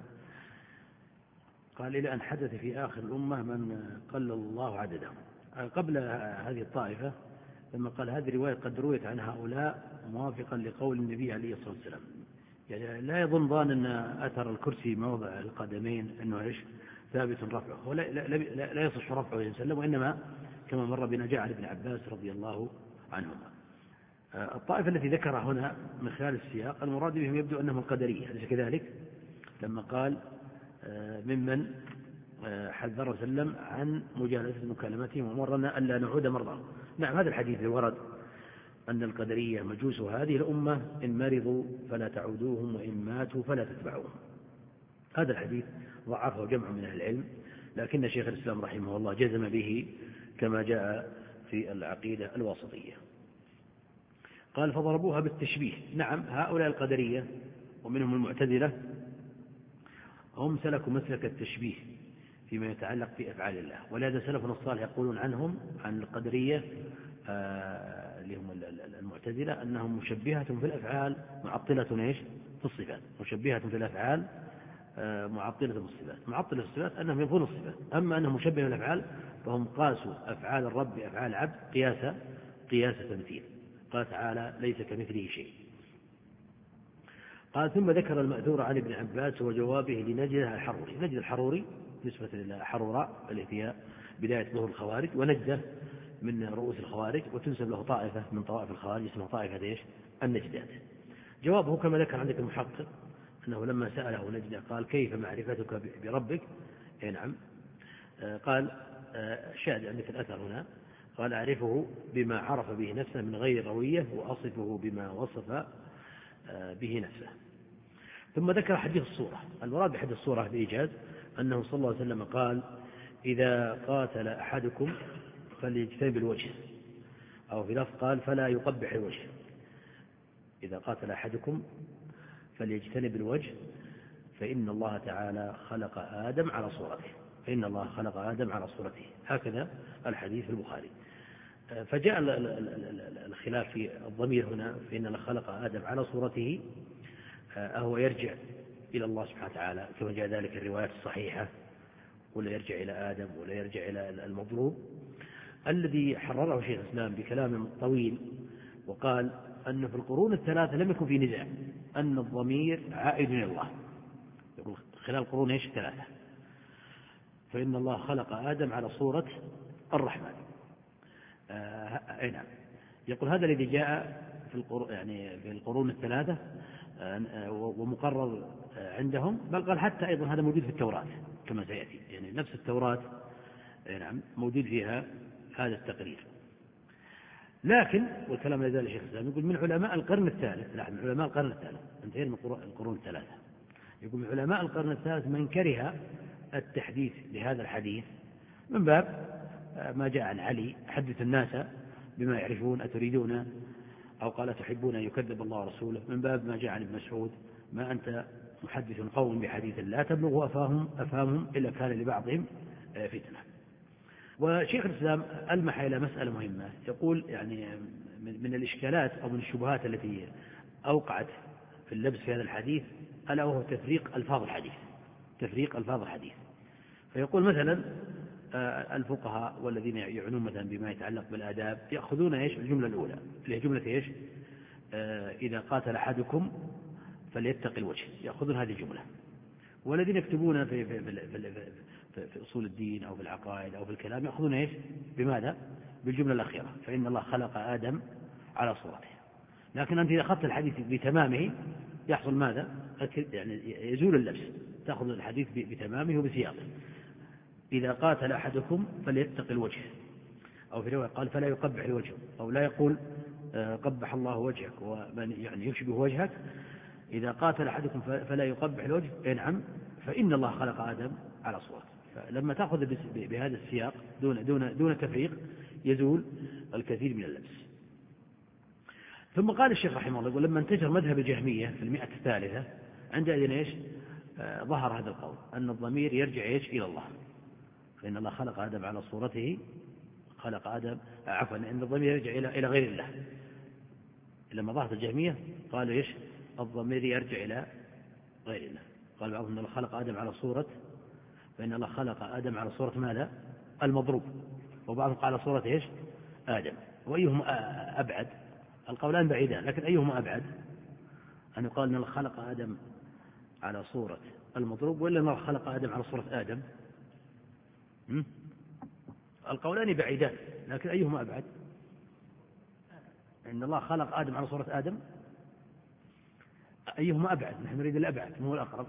قال: إلى أن حدث في آخر الأمة من قلل الله عددهم. قبل هذه الطائفة لما قال هذه الرواية قد رويت عن هؤلاء موافقا لقول النبي عليه الصلاة والسلام، يعني لا يظن ظان أن أثر الكرسي موضع القدمين أنه إيش ثابت رفعه، هو لا يصح رفعه عليه وسلم، وإنما كما مر بنا جاء عن ابن عباس رضي الله عنهما. الطائفة التي ذكرها هنا من خلال السياق المراد بهم يبدو أنهم القدرية، أليس كذلك؟ لما قال ممن حذر وسلم عن مجالسة مكالمتهم ومرنا ألا نعود مرضى. نعم، هذا الحديث ورد أن القدرية مجوس هذه الأمة، إن مرضوا فلا تعودوهم، وإن ماتوا فلا تتبعوهم. هذا الحديث ضعفه جمع من أهل العلم، لكن شيخ الإسلام رحمه الله جزم به كما جاء في العقيدة الواسطية. قال: فضربوها بالتشبيه. نعم، هؤلاء القدرية ومنهم المعتزلة هم سلكوا مسلك التشبيه فيما يتعلق بأفعال الله، ولهذا سلفنا الصالح يقولون عنهم عن القدرية اللي هم المعتزلة أنهم مشبهة في الأفعال معطلة إيش في الصفات، مشبهة في الأفعال معطلة في الصفات. معطلة في الصفات أنهم ينفون الصفات، أما أنهم مشبهة في الأفعال فهم قاسوا أفعال الرب بأفعال العبد قياس تمثيل. قال تعالى: ليس كمثله شيء. قال: ثم ذكر المأثور عن ابن عباس وجوابه لنجدة الحروري. نجدة الحروري نسبة إلى حروراء التي هي بداية ظهور الخوارج، ونجدة من رؤوس الخوارج، وتنسب له طائفة من طوائف الخوارج اسمها طائفة ايش؟ النجدات. جوابه كما ذكر عندك المحقق أنه لما سأله نجدة قال: كيف معرفتك بربك؟ نعم، قال شاهد عندك الأثر هنا، قال: أعرفه بما عرف به نفسه من غير روية، وأصفه بما وصف به نفسه. ثم ذكر حديث الصورة. المراد بحديث الصورة بإيجاز أنه صلى الله عليه وسلم قال: إذا قاتل أحدكم فليجتنب الوجه، أو في لفظ قال: فلا يقبح الوجه. إذا قاتل أحدكم فليجتنب الوجه، فإن الله تعالى خلق آدم على صورته، فإن الله خلق آدم على صورته. هكذا الحديث في البخاري. فجاء الخلاف في الضمير هنا، فإن الله خلق آدم على صورته، أهو يرجع إلى الله سبحانه وتعالى كما جاء ذلك الروايات الصحيحة، ولا يرجع إلى آدم ولا يرجع إلى المضروب؟ الذي حرره شيخ الإسلام بكلام طويل وقال أن في القرون الثلاثة لم يكن في نزاع أن الضمير عائد إلى الله. يقول خلال القرون إيش 3. فإن الله خلق آدم على صورة الرحمن. أي نعم. يقول هذا الذي جاء في القرون 3 ومقرر عندهم، بل قال حتى أيضا هذا موجود في التوراة كما سيأتي، يعني نفس التوراة نعم موجود فيها هذا التقرير. لكن والكلام لا يزال الشيخ الإسلام يقول من علماء القرن الثالث، من علماء القرن الثالث، انتهينا من القرون 3، يقول من علماء القرن الثالث من كره التحديث بهذا الحديث من باب ما جاء عن علي: حدث الناس بما يعرفون أتريدون، أو قال تحبون أن يكذب الله ورسوله، من باب ما جاء عن ابن مسعود: ما أنت محدث قوم بحديث لا تبلغ أفهمهم إلا كان لبعضهم فتنة. وشيخ الإسلام ألمح إلى مسألة مهمة، يقول يعني من الإشكالات أو من الشبهات التي أوقعت في اللبس في هذا الحديث ألا وهو تفريق ألفاظ الحديث. فيقول مثلا الفقهاء والذين يعنون مثلا بما يتعلق بالآداب يأخذون الجملة الأولى اللي هي جملة إذا قاتل أحدكم فليتقي الوجه، يأخذون هذه الجملة. والذين يكتبون في أصول الدين أو في العقائد أو في الكلام يأخذون بماذا؟ بالجملة الأخيرة: فإن الله خلق آدم على صورته. لكن أنت إذا أخذت الحديث بتمامه يحصل ماذا؟ يعني يزول اللبس، تأخذ الحديث بتمامه وبسياقه: إذا قاتل أحدكم فليتقي الوجه، أو في رواية قال فلا يقبح الوجه، أو لا يقول قبح الله وجهك ومن يعني يشبه وجهك. إذا قاتل أحدكم فلا يقبح الوجه، نعم، فإن الله خلق آدم على صورته. فلما تأخذ بهذا السياق دون تفريق يزول الكثير من اللبس. ثم قال الشيخ رحمه الله: ولما انتشر مذهب الجهمية في 100 الثالثة عندئذ ظهر هذا القول أن الضمير يرجع إلى الله، فإن الله خلق آدم على صورته، أن الضمير يرجع إلى غير الله. لما ظهرت الجهمية قالوا الضمير يرجع إلى غير الله. قال بعضهم أن الله خلق آدم على صورة، فإن الله خلق آدم على صورة ماذا؟ المضروب. وبعضهم قال على صورة آدم. وأيهم أبعد؟ القولان بعيدان، لكن أيهما أبعد؟ أن يقال أن الله خلق آدم على صورة المضروب، ولا أن الله خلق آدم على صورة آدم؟ القولان بعيدان، لكن أيهما أبعد؟ إن الله خلق آدم على صورة آدم، أيهما أبعد؟ نحن نريد الأبعد مو الأقرب.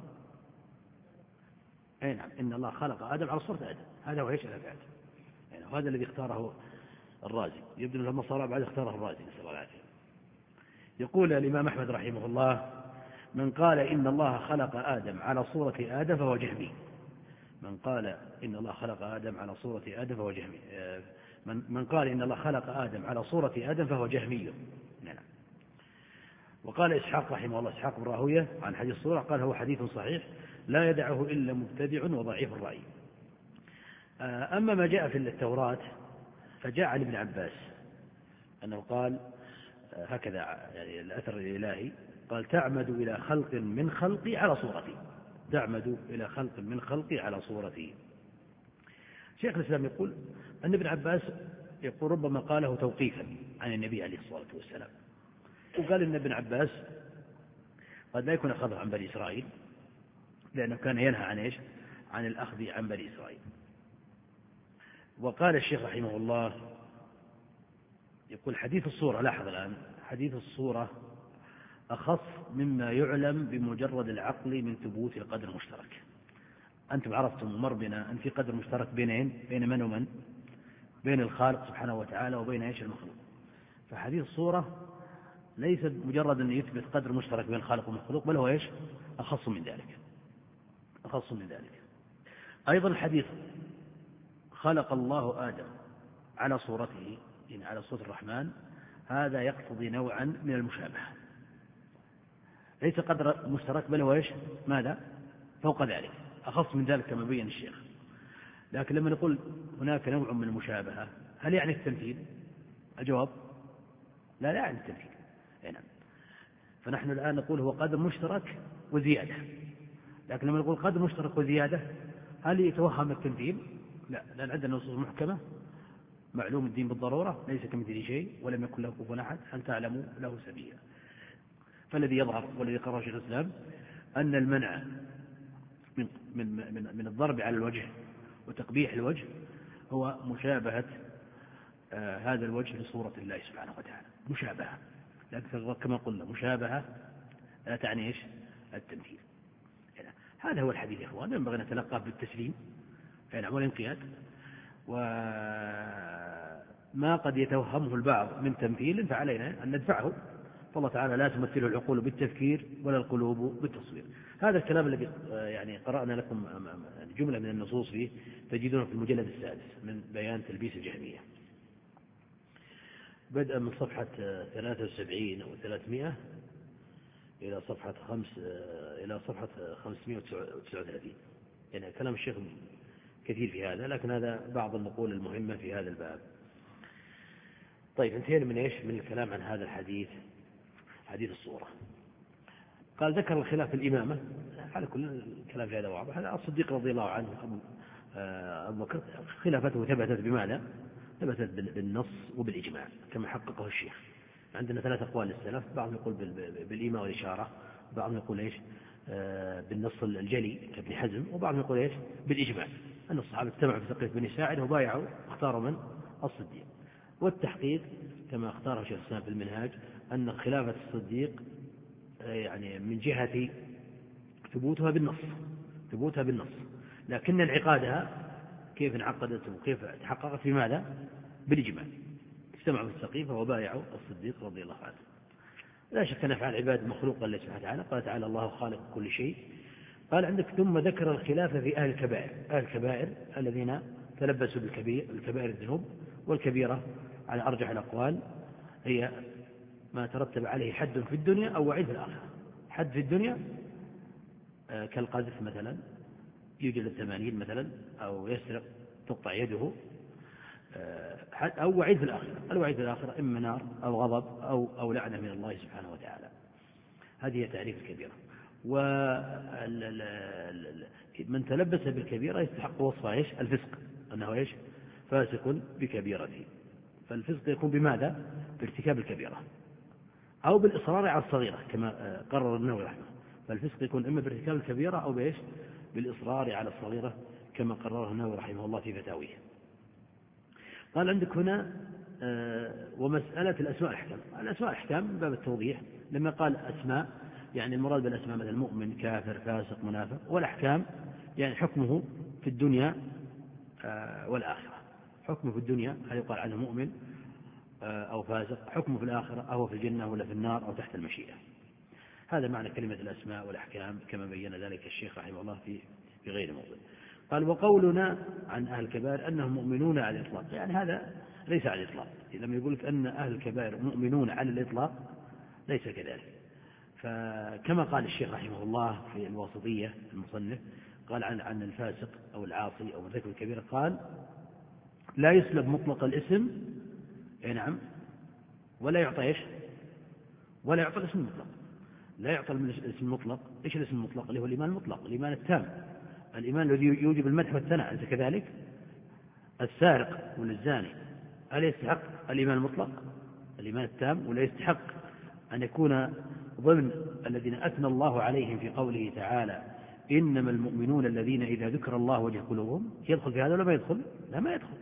أي نعم، إن الله خلق آدم على صورة آدم، هذا هو الأبعد. يعني وهذا الذي اختاره الرازي، يبدو لما صار بعد اختاره الرازي، نسأل الله العافية. يقول الإمام أحمد رحمه الله: من قال إن الله خلق آدم على صورة آدم فهو جهمي. من قال إن الله خلق آدم على صورة آدم فهو جهمي. من قال إن الله خلق آدم على صورة آدم فهو جهمي. نعم. وقال إسحاق رحمه الله، إسحاق بن راهوية، عن حديث الصورة قال: هو حديث صحيح لا يدعه إلا مبتدع وضعيف الرأي. أما ما جاء في التوراة فجاء عن ابن عباس أنه قال هكذا، يعني الأثر الإلهي قال: تعمد إلى خلق من خلقي على صورتي، تعمد إلى خلق من خلقي على صورتي. شيخ الإسلام يقول أن ابن عباس يقول ربما قاله توقيفا عن النبي عليه الصلاة والسلام، وقال إن ابن عباس قد لا يكون أخذه عن بني إسرائيل، لأنه كان ينهى عن الأخذ عن بني إسرائيل. وقال الشيخ رحمه الله يقول: حديث الصورة، لاحظ الآن، حديث الصورة أخص مما يعلم بمجرد العقل من ثبوت القدر المشترك. أنتم عرفتم ومر بنا أن في قدر مشترك بين من ومن؟ بين الخالق سبحانه وتعالى وبين المخلوق. فحديث الصورة ليس مجرد أن يثبت قدر مشترك بين الخالق والمخلوق، بل هو أخص من ذلك. أيضا الحديث خلق الله آدم على صورته، يعني على صورة الرحمن، هذا يقتضي نوعا من المشابهة، ليس قدر مشترك بل هو ماذا؟ فوق ذلك، أخص من ذلك كما بين الشيخ. لكن لما نقول هناك نوع من المشابهة، هل يعني التمثيل؟ الجواب لا يعني التمثيل. نعم. فنحن الآن نقول هو قدر مشترك وزيادة، لكن لما نقول قدر مشترك وزيادة هل يتوهم التمثيل؟ لا، لأن عندنا نصوص محكمة معلوم الدين بالضرورة ليس كمثله شيء ولم يكن له كفوا أحد هل تعلموا له سبيلا. فالذي يظهر والذي قرره شيخ الإسلام أن المنع من الضرب على الوجه وتقبيح الوجه هو مشابهة هذا الوجه لصورة الله سبحانه وتعالى، مشابهة، لكن كما قلنا مشابهة لا تعني إيش؟ التمثيل. هذا هو الحديث يا إخوان، ينبغي أن نتلقاه بالتسليم والانقياد، وما قد يتوهمه البعض من تمثيل فعلينا أن ندفعه، فالله تعالى لا تمثله العقول بالتفكير ولا القلوب بالتصوير. هذا الكلام الذي يعني قرأنا لكم جملة من النصوص فيه تجدونه في المجلد السادس من بيان تلبيس الجهمية، بدءا من صفحة 73 أو 300 إلى صفحة 539. يعني كلام الشيخ كثير في هذا، لكن هذا بعض النقول المهمة في هذا الباب. طيب، انتهينا من إيش؟ من الكلام عن هذا الحديث، حديث الصورة. قال ذكر الخلاف في الإمامة، على كل الكلام في هذا واضح. هذا الصديق رضي الله عنه أبو بكر خلافته ثبتت بماذا؟ ثبتت بالنص وبالإجماع كما حققه الشيخ. عندنا 3 أقوال للسلف، بعضهم يقول بالإيماء والإشارة، بعضهم يقول إيش؟ بالنص الجلي كابن حزم، وبعضهم يقول إيش؟ بالإجماع، أن الصحابة اجتمعوا في سقيفة بني ساعد وبايعوا واختاروا من؟ الصديق. والتحقيق كما اختاره شيخ الإسلام في المنهاج أن خلافة الصديق يعني من جهة ثبوتها بالنص، لكن انعقادها كيف انعقدت وكيف تحققت في ماذا؟ بالإجماع. اجتمعوا في السقيفة وبايعوا الصديق رضي الله عنه. لا شك أن أفعال العباد مخلوقة لله سبحانه وتعالى، قال تعالى الله خالق كل شيء. قال عندك ثم ذكر الخلاف في أهل الكبائر، أهل الكبائر الذين تلبسوا بالكبائر الذنوب، والكبيرة على أرجح الأقوال هي ما ترتب عليه حد في الدنيا أو وعيد في الآخرة. حد في الدنيا كالقذف مثلا، يجلد 80 مثلا، أو يسرق تقطع يده، أو وعيد في الآخرة. الوعيد في الآخرة إما نار أو غضب أو لعنة من الله سبحانه وتعالى. هذه هي تعريف الكبيرة. ومن تلبس بالكبيرة يستحق وصف إيش؟ الفسق، أنه إيش؟ فاسق بكبيرته. فالفسق يكون بماذا؟ بارتكاب الكبيرة أو بالإصرار على الصغيرة كما قرر النووي رحمه. فالفسق يكون إما بارتكاب الكبيرة أو بإيش؟ بالإصرار على الصغيرة كما قرره النووي رحمه الله في فتاويه. قال عندك هنا ومسألة الأسماء الأحكام. الأسماء الأحكام باب التوضيح، لما قال أسماء يعني المراد بالأسماء مثل مؤمن، كافر، فاسق، منافق. والأحكام يعني حكمه في الدنيا والآخرة. حكمه في الدنيا هل يقال عنه مؤمن أو فاسق، حكمه في الآخرة أو في الجنة ولا في النار أو تحت المشيئة. هذا معنى كلمة الأسماء والأحكام كما بين ذلك الشيخ رحمه الله في غير موضع. قال وقولنا عن أهل الكبائر أنهم مؤمنون على الإطلاق، يعني هذا ليس على الإطلاق. لما يقول لك أن أهل الكبائر مؤمنون على الإطلاق ليس كذلك. فكما قال الشيخ رحمه الله في الواسطية المصنف، قال عن الفاسق أو العاصي أو مرتكب الكبيرة، قال لا يسلب مطلق الاسم، نعم، ولا يعطى إيش؟ ولا يعطى الاسم المطلق. لا يعطى الاسم المطلق. إيش الاسم المطلق؟ اللي هو الإيمان المطلق، الإيمان التام، الإيمان الذي يوجب المدح والثناء. أليس كذلك؟ السارق والزاني ألا يستحق الإيمان المطلق، الإيمان التام، ولا يستحق أن يكون ضمن الذين أثنى الله عليهم في قوله تعالى إنما المؤمنون الذين إذا ذكر الله وجه قلوبهم؟ يدخل في هذا ولا ما يدخل؟ لا، ما يدخل،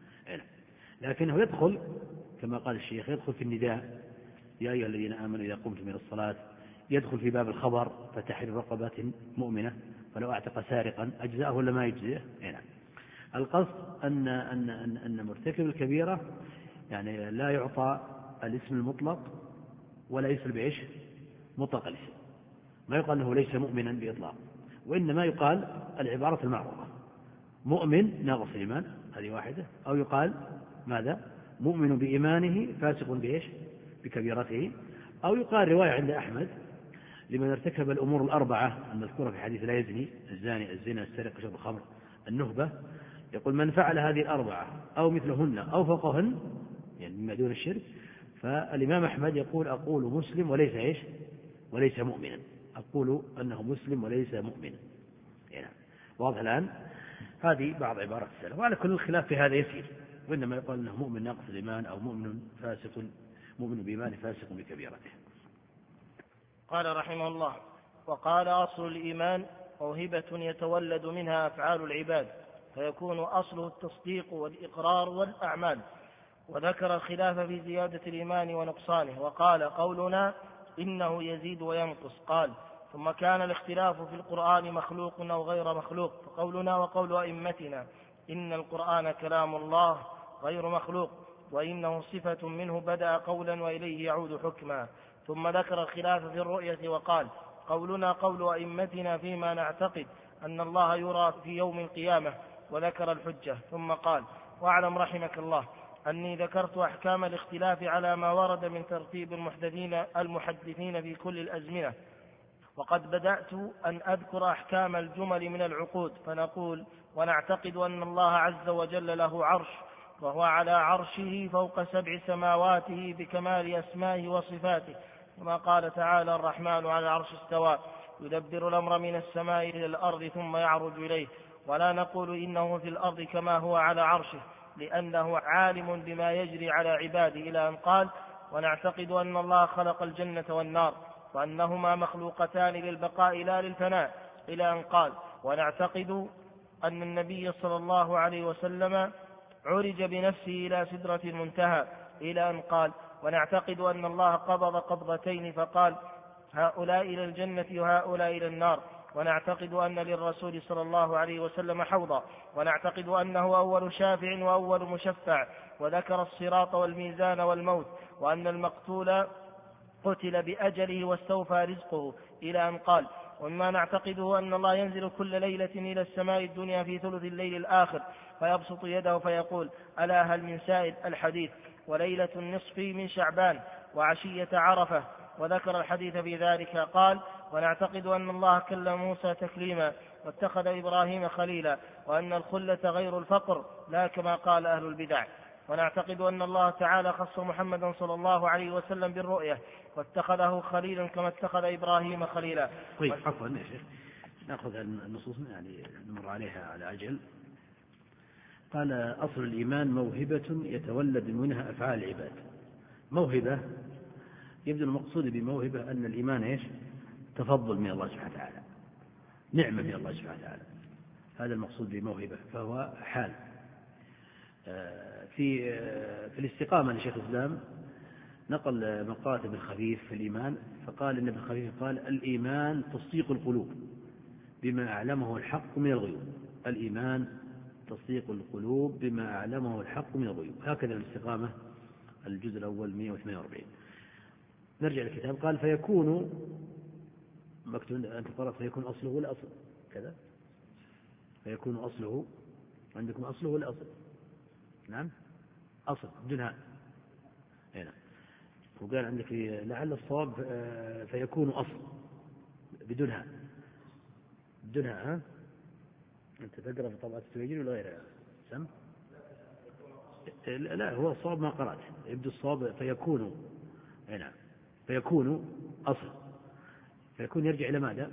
لكنه يدخل كما قال الشيخ، يدخل في النداء يا أيها الذين آمنوا إذا قمتم إلى الصلاة، يدخل في باب الخبر فتحرير رقبة مؤمنة فلو أعتق سارقا أجزاءه ولا ما يجزئه. نعم. القصد أن مرتكب الكبيرة يعني لا يعطى الاسم المطلق ولا يسلب إيش؟ مطلق الاسم. ما يقال أنه ليس مؤمنا بإطلاق، وإنما يقال العبارة المعروفة مؤمن ناقص الإيمان، هذه واحدة، أو يقال ماذا؟ مؤمن بإيمانه فاسق بإيش؟ بكبيرته. أو يقال رواية عند أحمد لمن ارتكب الأمور الأربعة المذكورة في حديث لا يزني، الزاني، الزنا، السرقة، شرب الخمر، النهبة، يقول من فعل هذه الأربعة أو مثلهن أو فوقهن يعني مما دون الشرك، فالإمام أحمد يقول أقول مسلم وليس إيش؟ وليس مؤمنا. أقول أنه مسلم وليس مؤمنا. يعني واضح الآن؟ هذه بعض عبارات السلف، وعلى كل الخلاف في هذا يسير، وإنما يقال أنه مؤمن ناقص الإيمان أو مؤمن فاسق، مؤمن بإيمان فاسق بكبيرته. قال رحمه الله وقال أصل الإيمان موهبة يتولد منها أفعال العباد فيكون أصله التصديق والإقرار والأعمال. وذكر الخلاف في زيادة الإيمان ونقصانه وقال: قولنا إنه يزيد وينقص. قال: ثم كان الاختلاف في القرآن مخلوق أو غير مخلوق، فقولنا وقول أئمتنا إن القرآن كلام الله غير مخلوق، وإنه صفة منه بدأ قولا وإليه يعود حكما. ثم ذكر الخلاف في الرؤية وقال: قولنا قول أئمتنا فيما نعتقد أن الله يرى في يوم القيامة، وذكر الحجة. ثم قال: واعلم رحمك الله أني ذكرت أحكام الاختلاف على ما ورد من ترتيب المحدثين في كل الأزمنة، وقد بدأت أن أذكر أحكام الجمل من العقود، فنقول: ونعتقد أن الله عز وجل له عرش، وهو على عرشه فوق 7 سماواته بكمال أسمائه وصفاته، كما قال تعالى: الرحمن على العرش استوى يدبر الأمر من السماء إلى الأرض ثم يعرج إليه. ولا نقول إنه في الأرض كما هو على عرشه، لأنه عالم بما يجري على عباده، إلى أن قال: ونعتقد أن الله خلق الجنة والنار وأنهما مخلوقتان للبقاء لا للفناء، إلى أن قال: ونعتقد أن النبي صلى الله عليه وسلم عرج بنفسه إلى سدرة المنتهى، إلى أن قال: ونعتقد أن الله قبض قبضتين فقال: هؤلاء إلى الجنة وهؤلاء إلى النار. ونعتقد أن للرسول صلى الله عليه وسلم حوضا، ونعتقد أنه أول شافع وأول مشفع، وذكر الصراط والميزان والموت، وأن المقتول قتل بأجله واستوفى رزقه، إلى أن قال: وما نعتقده أن الله ينزل كل ليلة إلى السماء الدنيا في ثلث الليل الآخر فيبسط يده فيقول: ألا هل من سائل؟ الحديث. وليلة النصف من شعبان وعشية عرفة، وذكر الحديث في ذلك. قال: ونعتقد أن الله كلم موسى تكليما واتخذ إبراهيم خليلا، وأن الخلة غير الفقر لا كما قال أهل البدع. ونعتقد أن الله تعالى خص محمدا صلى الله عليه وسلم بالرؤية واتخذه خليلا كما اتخذ إبراهيم خليلا. طيب عفوا يا شيخ، نأخذ النصوص يعني نمر عليها على عجل. قال: أصل الإيمان موهبة يتولد منها أفعال العباد. موهبة، يبدو المقصود بموهبة أن الإيمان إيش؟ تفضل من الله سبحانه وتعالى، نعمة من الله سبحانه وتعالى، هذا المقصود بموهبة، فهو حال. في الاستقامة لشيخ الإسلام نقل مقالة ابن خفيف في الإيمان، فقال إن ابن خفيف قال: الإيمان تصديق القلوب بما أعلمه الحق من الغيوب. الإيمان تصديق القلوب بما أعلمه الحق من الغيوب. هكذا الاستقامة الجزء الأول 148. نرجع للكتاب. قال: فيكون مكتوب، أنت قرأت فيكون أصله ولا أصل كذا؟ فيكون أصله عندكم أصله ولا أصل؟ نعم أصل بدون هاء هنا. وقال عندك لعل الصواب فيكون أصل بدون هاء، بدون هاء. ها أنت تقرأ في طبعة التوجيه ولا غيرها؟ سم؟ لا، هو الصواب ما قرأت، يبدو الصواب فيكون. نعم فيكون أصل. فيكون يرجع إلى ماذا؟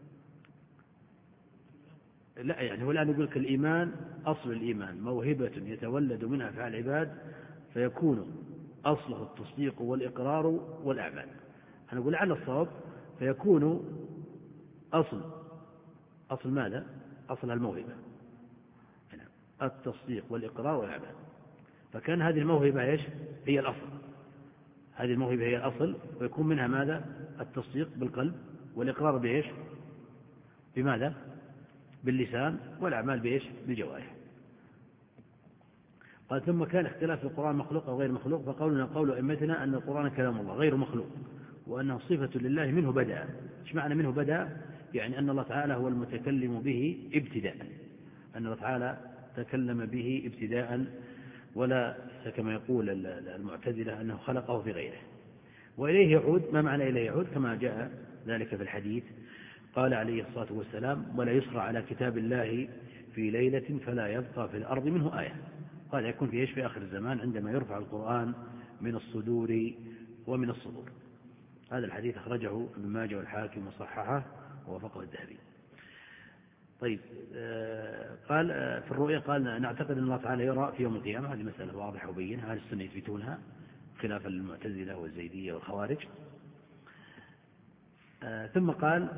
لا يعني هو الآن يقول لك الإيمان أصل الإيمان موهبة يتولد منها أفعال العباد، فيكون أصله التصديق والإقرار والأعمال. أنا أقول لعل الصواب فيكون أصل ماذا؟ أصل الموهبة التصديق والإقرار والأعمال. فكان هذه الموهبة إيش؟ هي الأصل. هذه الموهبة هي الأصل، ويكون منها ماذا؟ التصديق بالقلب، والإقرار بإيش؟ بماذا؟ باللسان، والأعمال بإيش؟ بالجوارح. قال: ثم كان اختلاف في القرآن مخلوق أو غير مخلوق، فقولنا قول أئمتنا أن القرآن كلام الله غير مخلوق، وأنه صفة لله منه بدأ. إيش معنى منه بدأ؟ يعني أن الله تعالى هو المتكلم به ابتداء، أن الله تعالى تكلم به ابتداء، ولا كما يقول المعتزلة أنه خلقه في غيره. وإليه يعود. ما معنى إليه يعود؟ كما جاء ذلك في الحديث، قال عليه الصلاة والسلام: ولا يسرى على كتاب الله في ليلة فلا يبقى في الأرض منه آية. قال يكون في إيش؟ في آخر الزمان عندما يرفع القرآن من الصدور ومن الصدور. هذا الحديث أخرجه ابن ماجه والحاكم وصححه ووافقه الذهبي. طيب قال في الرؤيا قال: نعتقد أن الله تعالى يرى في يوم القيامة. هذه مسألة واضحة وبينة، أهل السنة يثبتونها خلاف المعتزلة والزيدية والخوارج. ثم قال: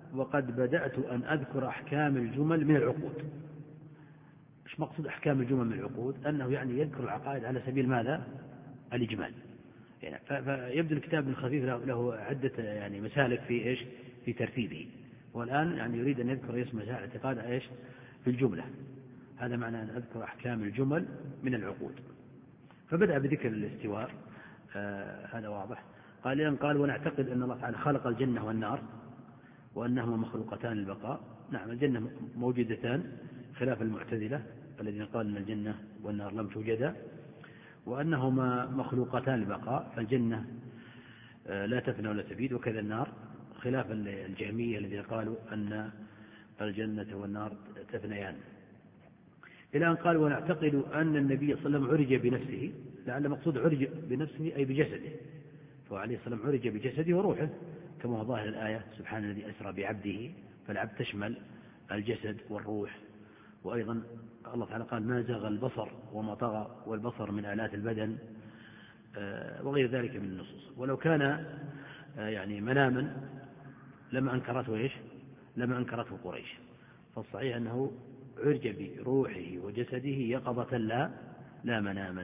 وقد بدأت أن أذكر أحكام الجمل من العقود. إيش مقصود أحكام الجمل من العقود؟ أنه يعني يذكر العقائد على سبيل ماذا؟ الإجمال. يعني فيبدو الكتاب الخفيف له عدة يعني مسالك في إيش؟ في ترتيبه. والآن يعني يريد أن يذكر مسائل اعتقاد إيش؟ في الجملة. هذا معنى أن أذكر أحكام الجمل من العقود. فبدأ بذكر الاستواء، هذا واضح. قال ونعتقد أن الله تعالى خلق الجنة والنار وأنهما مخلوقتان للبقاء. نعم، الجنة موجودتان خلاف المعتزلة الذين قالوا أن الجنة والنار لم توجدا، وأنهما مخلوقتان للبقاء، فالجنة لا تفنى ولا تبيد، وكذا النار، خلاف الجهمية الذين قالوا أن الجنة والنار تفنيان. إلى أن قال ونعتقد أن النبي صلى الله عليه وسلم عرج بنفسه، لعل مقصود عرج بنفسه أي بجسده، فعليه السلام عرج بجسده وروحه كما هو ظاهر الآية سبحان الذي أسرى بعبده، فالعبد تشمل الجسد والروح. وأيضا الله تعالى قال ما زاغ البصر وما طغى، والبصر من آلات البدن، وغير ذلك من النصوص. ولو كان يعني مناما لما أنكرته قريش، فالصحيح أنه عرج بروحه وجسده يقظة لا مناما.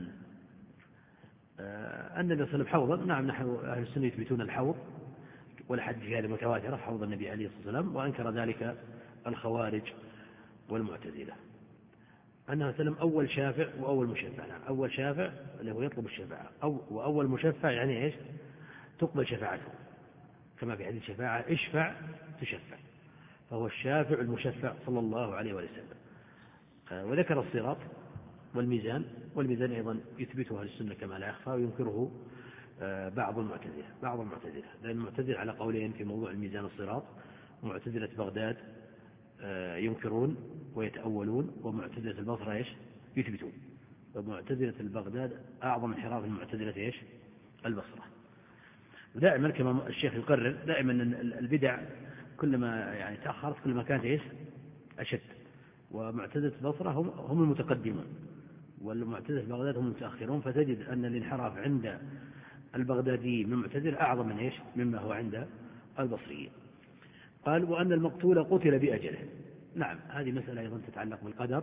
أن النبي صلى الله عليه وسلم حوضا، نعم، نحن أهل السنة يثبتون الحوض والحديث في هذه متواترة، حوض النبي عليه الصلاة والسلام، وأنكر ذلك الخوارج والمعتزلة. أنه سلم أول شافع وأول مشفع. نعم، أول شافع اللي هو يطلب الشفاعة، وأول مشفع يعني إيش؟ تقبل شفاعته، كما في حديث الشفاعة اشفع تشفع، فهو الشافع المشفع صلى الله عليه وسلم. وذكر الصراط والميزان أيضا يثبتها السنة كما لا يخفى، وينكره بعض المعتزلة، لأن المعتزلة على قولين في موضوع الميزان والصراط. معتزلة بغداد ينكرون ويتأولون، ومعتزلة البصرة إيش؟ يثبتون. ومعتزلة البغداد أعظم انحراف من معتزلة إيش؟ البصرة. ودائما كما الشيخ يقرر دائما أن البدع كلما يعني تأخرت كلما كانت إيش؟ أشد. ومعتزلة البصرة هم المتقدمون، والمعتزلة بغداد هم المتأخرون، فتجد أن الانحراف عند البغدادي من المعتزلة أعظم من إيش؟ مما هو عند البصريين. قال وأن المقتول قتل بأجله. نعم، هذه مسألة أيضا تتعلق بالقدر،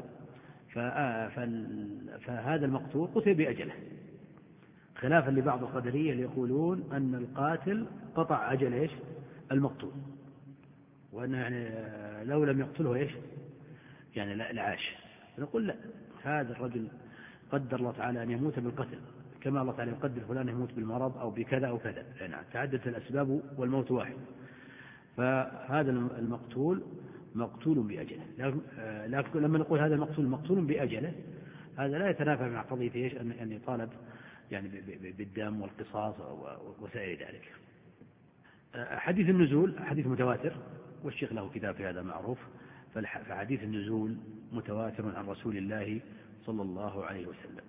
فهذا المقتول قتل بأجله، خلافا لبعض القدرية اللي يقولون أن القاتل قطع أجل إيش؟ المقتول، وأنه يعني لو لم يقتله إيش؟ يعني لعاش. نقول لا، هذا الرجل قدر الله تعالى أن يموت بالقتل، كما الله تعالى يقدر فلان يموت بالمرض أو بكذا أو كذا، يعني تعددت الأسباب والموت واحد. فهذا المقتول مقتول بأجله. لكن لما نقول هذا المقتول مقتول بأجله، هذا لا يتنافى مع قضية إيش؟ أن يطالب يعني بالدم والقصاص وسائر ذلك. حديث النزول حديث متواتر، والشيخ له كتاب في هذا معروف. فحديث النزول متواتر عن رسول الله صلى الله عليه وسلم.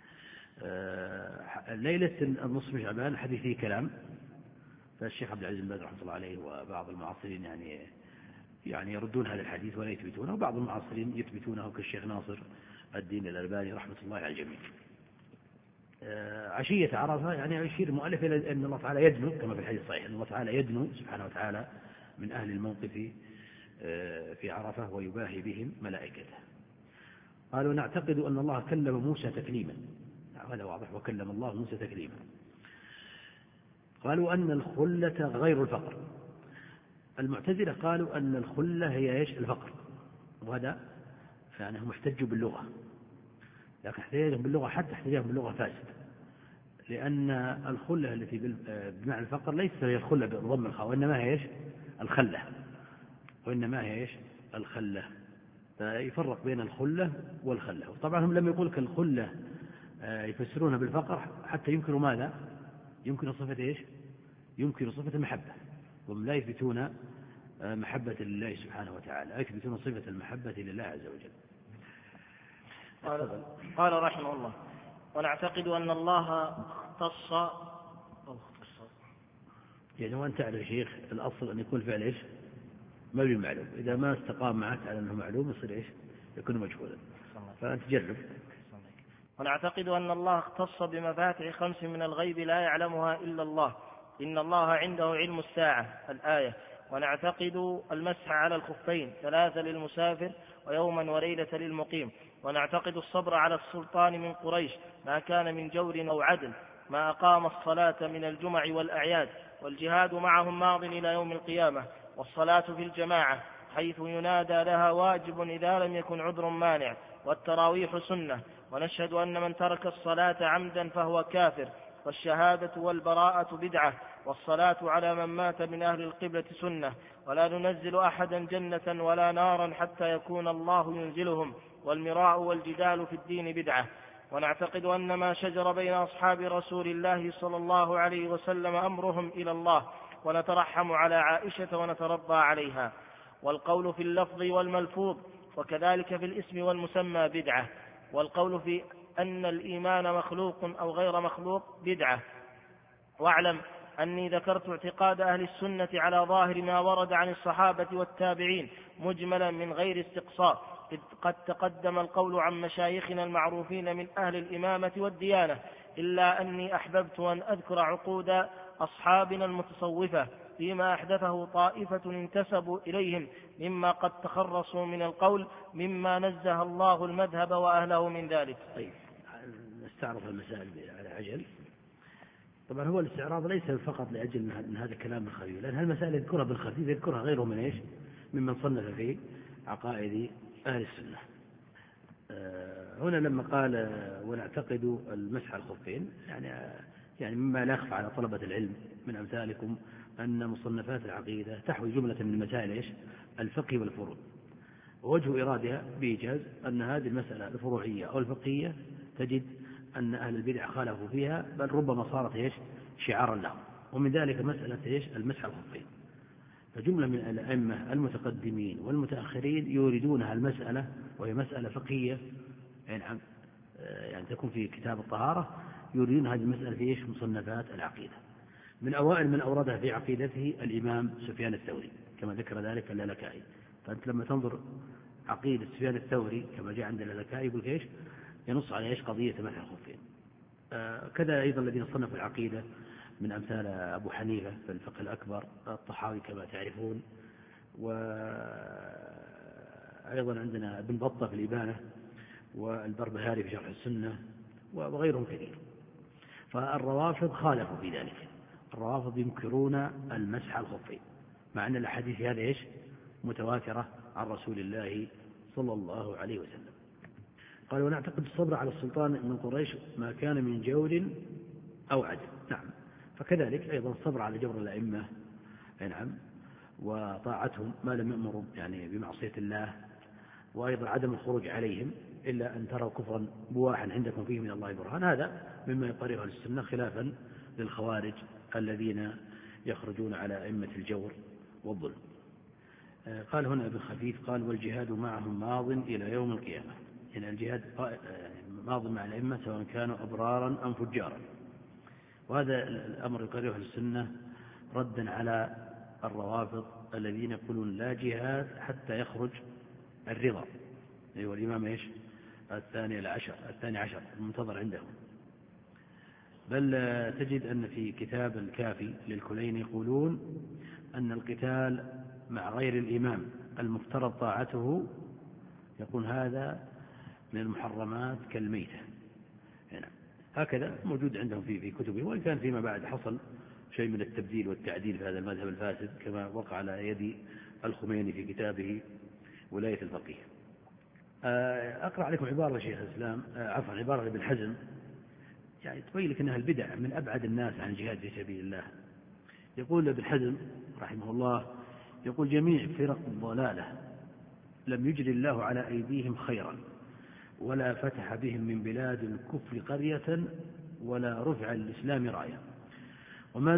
ليلة النصف من شعبان حديث فيه كلام، فالشيخ عبد العزيز بن باز رحمه الله عليه وبعض المعاصرين يعني يردون هذا الحديث ولا يثبتونه، وبعض المعاصرين يثبتونه كالشيخ ناصر الدين الألباني رحمة الله على الجميع. عشية عرفة يعني يشير المؤلف إلى أن الله تعالى يدنو، كما في الحديث الصحيح أن الله تعالى يدنو سبحانه وتعالى من أهل الموقف في عرفة ويباهي بهم ملائكته. قالوا نعتقد أن الله كلم موسى تكليما، هذا واضح، وكلم الله موسى تكليما. قالوا أن الخلة غير الفقر. المعتزلة قالوا أن الخلة هي إيش؟ الفقر، وهذا يعني هم احتجوا باللغة، لكن احتجاجهم باللغة حتى احتجاجهم باللغة فاسد، لأن الخلة التي بمعنى الفقر ليست هي الخلة بضم الخاء، وإنما هي إيش؟ الخلة. فيفرق بين الخلة والخلة. طبعا هم لم يقول كالخلة يفسرونها بالفقر حتى ينكروا ماذا؟ يمكن صفة إيش؟ يمكن صفة المحبة، وهم لا يثبتون محبة لله سبحانه وتعالى، يثبتون صفة المحبة لله عز وجل. قال رحمه الله ونعتقد أن الله اختص يعني وأنت تعرف شيخ الأصل أن يكون فعل إيش؟ مبني معلوم، إذا ما استقام معك على أنه معلوم يصير إيش؟ يكون مجهولا، فأنت جرب. ونعتقد أن الله اختص بمفاتح 5 من الغيب لا يعلمها إلا الله، إن الله عنده علم الساعة الآية، ونعتقد المسح على الخفين 3 للمسافر ويوما وليلة للمقيم. ونعتقد الصبر على السلطان من قريش ما كان من جور أو عدل ما أقام الصلاة من الجمع والأعياد. والجهاد معهم ماض إلى يوم القيامة. والصلاة في الجماعة حيث ينادى لها واجب إذا لم يكن عذر مانع. والتراويح سنة. ونشهد أن من ترك الصلاة عمدا فهو كافر. والشهادة والبراءة بدعة. والصلاة على من مات من أهل القبلة سنة. ولا ننزل أحدا جنة ولا نارا حتى يكون الله ينزلهم. والمراء والجدال في الدين بدعة. ونعتقد أن ما شجر بين أصحاب رسول الله صلى الله عليه وسلم أمرهم إلى الله. ونترحم على عائشة ونترضى عليها. والقول في اللفظ والملفوظ وكذلك في الاسم والمسمى بدعة. والقول في أن الإيمان مخلوق أو غير مخلوق بدعة. واعلم أني ذكرت اعتقاد أهل السنة على ظاهر ما ورد عن الصحابة والتابعين مجملا من غير استقصاء، إذ قد تقدم القول عن مشايخنا المعروفين من أهل الإمامة والديانة، إلا أني أحببت أن أذكر عقود أصحابنا المتصوفة فيما أحدثه طائفة انتسبوا إليهم مما قد تخرصوا من القول مما نزه الله المذهب وأهله من ذلك. طيب، نستعرض المسائل على عجل. طبعا هو الاستعراض ليس فقط لأجل من هذا الكلام الخفيف، لأن هالمسائل يذكرها بالخفيف يذكرها غيره من إيش؟ ممن صنف في عقائد أهل السنة. هنا لما قال ونعتقد المسح على الخفين، يعني مما لا يخفى على طلبة العلم من أمثالكم أن مصنفات العقيدة تحوي جملة من المسائل إيش؟ الفقه والفروع. ووجه إرادها بإيجاز أن هذه المسألة الفروعية أو الفقهية تجد أن أهل البدع خالفوا فيها، بل ربما صارت إيش؟ شعارا لهم. ومن ذلك مسألة إيش؟ المسح على الخفين. فجملة من الأئمة المتقدمين والمتأخرين يريدونها المسألة، وهي مسألة فقهية يعني تكون في كتاب الطهارة، يريدون هذه المسألة في إيش؟ مصنفات العقيدة. من أوائل من أوردها في عقيدته الإمام سفيان الثوري كما ذكر ذلك اللالكائي. فأنت لما تنظر عقيدة سفيان الثوري كما جاء عند اللالكائي يقول إيش؟ ينص على إيش؟ قضية مسح الخفين. كذا أيضا الذين صنفوا العقيدة من أمثال أبو حنيفة في الفقه الأكبر، الطحاوي كما تعرفون، وأيضا عندنا ابن بطة في الإبانة، والبربهاري في شرح السنة، وغيرهم كثير. فالروافض خالفوا في ذلك. الروافض ينكرون المسح على الخفين، مع أن الأحاديث هذه إيش؟ متواترة عن رسول الله صلى الله عليه وسلم. قال ونعتقد الصبر على السلطان من قريش ما كان من جور أو عدل. نعم، فكذلك أيضا الصبر على جور الأئمة، نعم، وطاعتهم ما لم يأمروا يعني بمعصية الله، وأيضا عدم الخروج عليهم إلا أن تروا كفرا بواحا عندكم فيه من الله برهان. هذا مما يقرره السنة خلافا للخوارج الذين يخرجون على أئمة الجور والظلم. قال هنا ابن خفيف قال والجهاد معهم ماض إلى يوم القيامة. يعني الجهاد ماض مع الأئمة سواء كانوا أبرارا أم فجارا. وهذا الأمر يقرره السنة ردا على الروافض الذين يقولون لا جهاد حتى يخرج الرضا، أيوة الإمام إيش؟ الثاني عشر المنتظر عندهم. بل تجد أن في كتاب الكافي للكلين يقولون أن القتال مع غير الإمام المفترض طاعته يكون هذا من المحرمات كالميتة. يعني هكذا موجود عندهم في كتبه، وإن كان فيما بعد حصل شيء من التبديل والتعديل في هذا المذهب الفاسد كما وقع على يد الخميني في كتابه ولاية الفقيه. أقرأ عليكم عبارة شيخ الإسلام، عفوا عبارة ابن حزم، يعني تبين لك أنها البدع من أبعد الناس عن الجهاد في سبيل الله. يقول ابن حزم رحمه الله، يقول جميع فرق الضلالة لم يجري الله على أيديهم خيرا، ولا فتح بهم من بلاد الكفر قرية، ولا رفع الإسلام راية، وما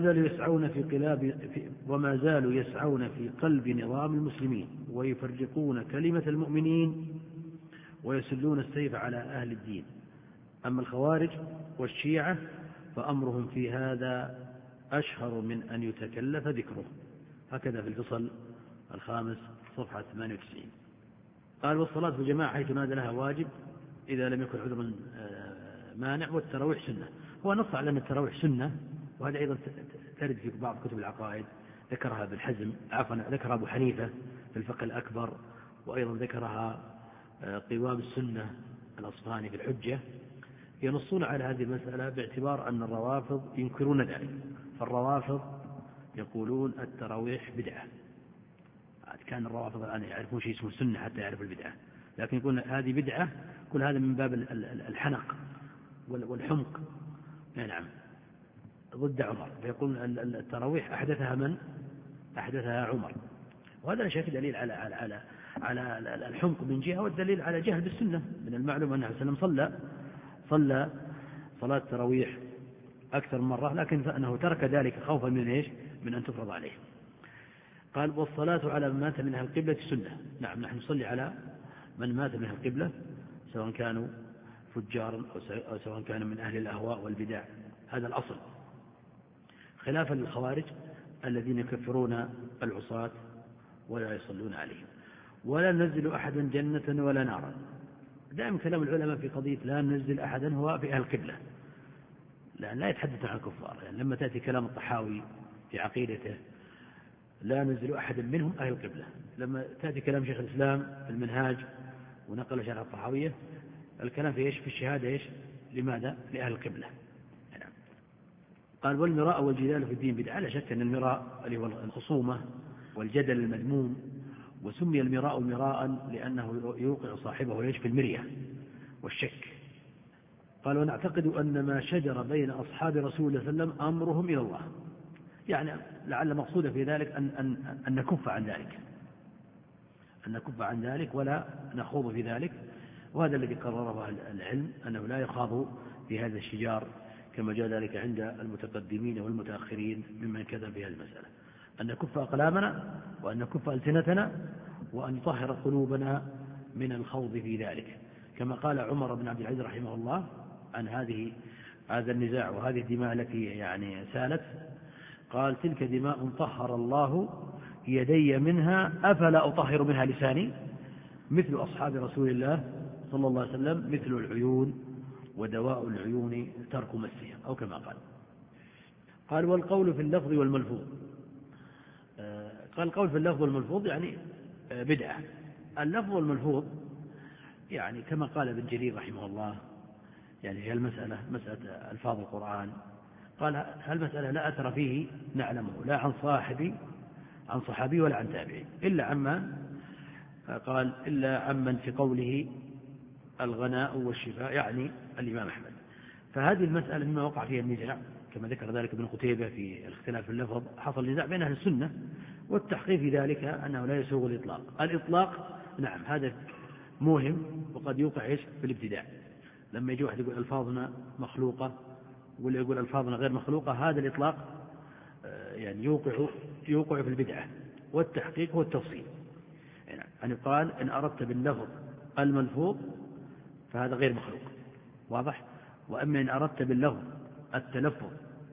زالوا يسعون في قلب نظام المسلمين، ويفرقون كلمة المؤمنين، ويسلون السيف على أهل الدين. أما الخوارج والشيعة فأمرهم في هذا أشهر من أن يتكلف ذكره. هكذا في الفصل 5 صفحة 98. قال والصلاة في الجماعة حيث نادى لها واجب إذا لم يكن عذر مانع، والتراويح سنة. هو نص على أن التراويح سنة، وهذا أيضا ترد في بعض كتب العقائد ذكرها ابن حزم، عفوا ذكرها أبو حنيفة في الفقه الأكبر، وأيضا ذكرها قوام السنة الأصفهاني في الحجة، ينصون على هذه المسألة باعتبار أن الروافض ينكرون ذلك. فالروافض يقولون التراويح بدعة، كان الروافض الآن يعرفون شيء اسمه السنة حتى يعرفوا البدعة، لكن يقول هذه بدعة، كل هذا من باب الحنق والحمق، نعم، ضد عمر. فيقول التراويح أحدثها من؟ أحدثها عمر. وهذا لا شك دليل على الحمق من جهة، والدليل على جهل بالسنة. من المعلوم أنه صلى الله عليه وسلم صلى صلاة التراويح أكثر من مرة، لكن أنه ترك ذلك خوفا من إيش؟ من أن تفرض عليه. قال والصلاة على من مات من أهل القبلة سنة. نعم، نحن نصلي على من مات من أهل القبلة، سواء كانوا فجارا أو سواء كانوا من أهل الأهواء والبدع، هذا الأصل، خلافا للخوارج الذين يكفرون العصاة ولا يصلون عليهم. ولا ننزل أحدا جنة ولا نارا. دائما كلام العلماء في قضية لا ننزل أحدا هو في أهل القبلة، لأن لا يتحدث عن الكفار. يعني لما تأتي كلام الطحاوي في عقيدته لا ننزل أحدا منهم أهل القبلة، لما تأتي كلام شيخ الإسلام في المنهاج ونقل شرح الطحاوية، الكلام في إيش؟ في الشهادة إيش؟ لماذا؟ لأهل القبلة. يعني قال والمراء والجدال في الدين بدعة. لا شك أن المراء اللي هو الخصومة والجدل المذموم، وسمي المراء مراء لأنه يوقع صاحبه ليش؟ في المرية والشك. قال ونعتقد أن ما شجر بين أصحاب رسول الله صلى الله عليه وسلم أمرهم إلى الله. يعني لعل مقصود في ذلك أن نكف عن ذلك، أن نكف عن ذلك ولا نخوض في ذلك. وهذا الذي قرره العلم، أنه لا يخاض في هذا الشجار، كما جاء ذلك عند المتقدمين والمتأخرين ممن كذب في هذه المسألة، أن نكف أقلامنا وأن نكف ألسنتنا وأن نطهر قلوبنا من الخوض في ذلك. كما قال عمر بن عبد العزيز رحمه الله عن هذا النزاع وهذه الدماء التي يعني سالت، قال تلك دماء طهر الله يدي منها أفلا أطهر منها لساني، مثل أصحاب رسول الله صلى الله عليه وسلم مثل العيون ودواء العيون ترك مسها، أو كما قال والقول في اللفظ والملفوظ. قال القول في اللفظ والملفوظ يعني بدعة. اللفظ والملفوظ يعني كما قال ابن جرير رحمه الله، يعني هي مسألة ألفاظ القرآن، قال هالمسألة لا أثر فيه نعلمه لا عن صحابي ولا عن تابعي، إلا عمن في قوله الغناء والشفاء، يعني الإمام أحمد. فهذه المسألة مما وقع فيها النزاع، كما ذكر ذلك ابن قتيبة في الاختلاف في اللفظ، حصل نزاع بين أهل السنة، والتحقيق في ذلك أنه لا يسوغ الإطلاق. نعم هذا مهم، وقد يوقع في الابتداع. لما يجي واحد يقول ألفاظنا مخلوقة واللي يقول ألفاظنا غير مخلوقة، هذا الإطلاق يعني يوقع في البدعة. والتحقيق هو التفصيل، يعني قال إن أردت باللفظ الملفوظ فهذا غير مخلوق، واضح. وأما إن أردت باللفظ التلفظ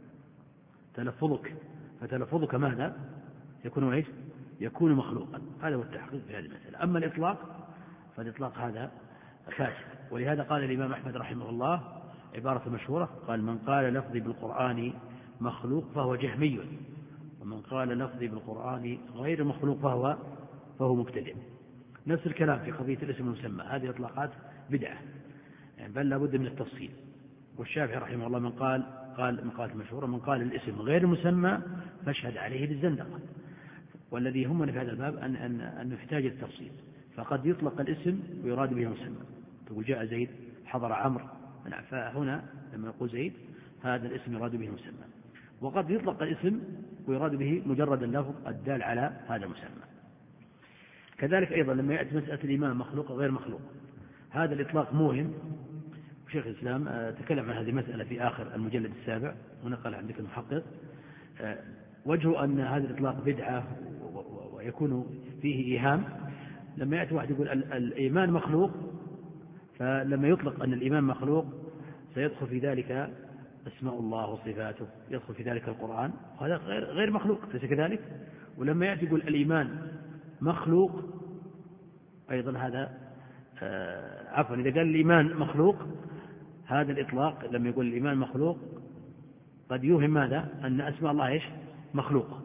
فتلفظك ماذا؟ يكون إيش؟ يكون مخلوقا. هذا هو التحقيق في هذه المسألة. أما الإطلاق فالإطلاق هذا فاسد. ولهذا قال الإمام أحمد رحمه الله عبارة مشهورة، قال من قال لفظي بالقرآن مخلوق فهو جهمي، ومن قال لفظي بالقرآن غير مخلوق فهو مبتدع. نفس الكلام في قضية الاسم المسمى، هذه إطلاقات بدعة، يعني بل لابد من التفصيل. والشافعي رحمه الله من قال مقالة مشهورة، من قال الاسم غير مسمى فاشهد عليه بالزندقة. والذي يهمنا في هذا الباب أن نحتاج التفصيل. فقد يطلق الاسم ويراد به مسمى، تقول جاء زيد حضر عمرو، فهنا لما يقول زيد هذا الاسم يراد به مسمى. وقد يطلق الاسم ويراد به مجرد اللفظ الدال على هذا المسمى. كذلك أيضا لما يأتي مسألة الإمام مخلوق غير مخلوق، هذا الإطلاق موهم. شيخ الإسلام تكلم عن هذه المسألة في آخر المجلد 7 ونقل عندك المحقق. وجه أن هذا الإطلاق بدعة ويكون فيه إيهام. لما يأتي واحد يقول الإيمان مخلوق، فلما يطلق أن الإيمان مخلوق سيدخل في ذلك أسماء الله وصفاته، يدخل في ذلك القرآن، وهذا غير مخلوق، ليس كذلك. ولما يأتي يقول الإيمان مخلوق أيضا هذا عفوا إذا قال الإيمان مخلوق، هذا الإطلاق لما يقول الإيمان مخلوق قد يوهم ماذا؟ أن أسماء الله إيش؟ مخلوق.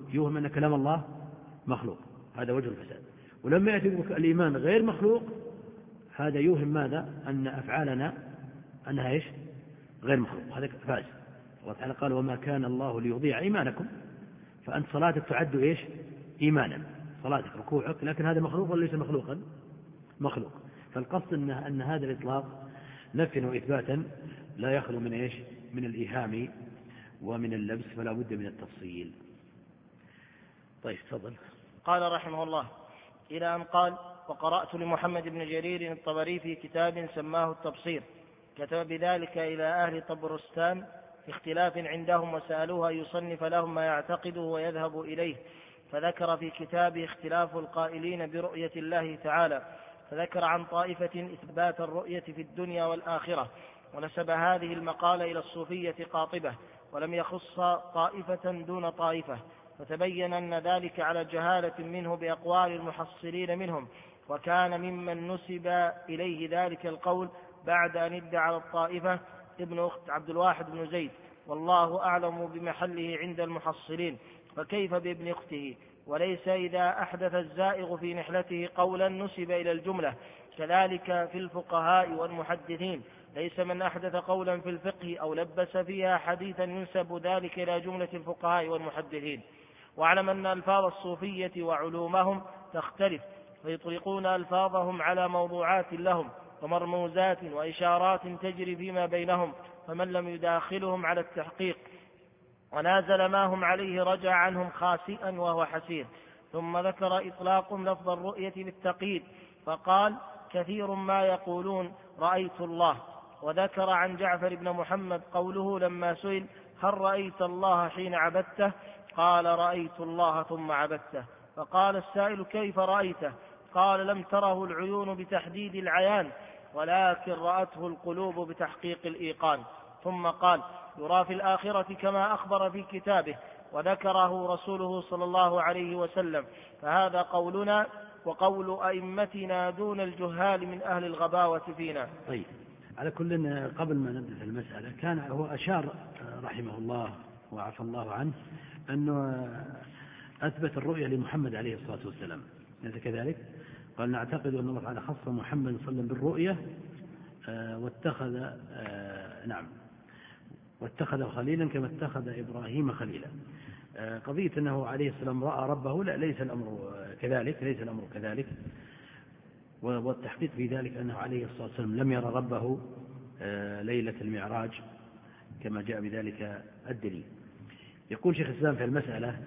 يوهم أن كلام الله مخلوق، هذا وجه الفساد. ولما يأتي الإيمان غير مخلوق هذا يوهم ماذا؟ أن أفعالنا أنها إيش؟ غير مخلوق، هذا فاسد. الله تعالى قال وما كان الله ليضيع إيمانكم، فأنت صلاتك تعد إيش؟ إيمانا، صلاتك ركوعك، لكن هذا مخلوق ولا ليس مخلوقا؟ مخلوق. فالقصد أن هذا الإطلاق نفيا وإثباتا لا يخلو من إيش؟ من الإيهام ومن اللبس، فلا بد من التفصيل. طيب تفضل. قال رحمه الله إلى أن قال وقرأت لمحمد بن جرير الطبري في كتاب سماه التبصير، كتب بذلك إلى أهل طبرستان في اختلاف عندهم، وسألوه أن يصنف لهم ما يعتقده ويذهب إليه، فذكر في كتابه اختلاف القائلين برؤية الله تعالى، فذكر عن طائفة إثبات الرؤية في الدنيا والآخرة، ونسب هذه المقالة إلى الصوفية قاطبة، ولم يخص طائفة دون طائفة، فتبين أن ذلك على جهالة منه بأقوال المحصلين منهم، وكان ممن نسب إليه ذلك القول بعد أن ادعى الطائفة ابن أخت عبد الواحد بن زيد، والله أعلم بمحله عند المحصلين، فكيف بابن أخته؟ وليس إذا أحدث الزائغ في نحلته قولا نسب إلى الجملة، كذلك في الفقهاء والمحدثين، ليس من أحدث قولا في الفقه أو لبس فيها حديثا ينسب ذلك إلى جملة الفقهاء والمحدثين. واعلم أن ألفاظ الصوفية وعلومهم تختلف، فيطلقون ألفاظهم على موضوعات لهم ومرموزات وإشارات تجري فيما بينهم، فمن لم يداخلهم على التحقيق ونازل ما هم عليه رجع عنهم خاسئا وهو حسير. ثم ذكر إطلاق لفظ الرؤية بالتقييد، فقال كثير ما يقولون رأيت الله. وذكر عن جعفر بن محمد قوله لما سئل هل رأيت الله حين عبدته؟ قال رأيت الله ثم عبدته. فقال السائل كيف رأيته؟ قال لم تره العيون بتحديد العيان، ولكن رأته القلوب بتحقيق الإيقان. ثم قال يرى في الآخرة كما أخبر في كتابه، وذكره رسوله صلى الله عليه وسلم، فهذا قولنا وقول أئمتنا دون الجهال من أهل الغباوة فينا. طيب، على كل قبل ما نبدأ في المسألة كان هو أشار رحمه الله وعفى الله عنه أنه أثبت الرؤية لمحمد عليه الصلاة والسلام، ليس كذلك؟ قال نعتقد أن الله تعالى خص محمد صلى الله عليه وسلم بالرؤية واتخذ خليلا كما اتخذ إبراهيم خليلا. قضية أنه عليه السلام رأى ربه لا، ليس الأمر كذلك، والتحقيق في ذلك أنه عليه الصلاة والسلام لم يرى ربه ليلة المعراج كما جاء بذلك الدليل. يقول شيخ الإسلام في المسألة،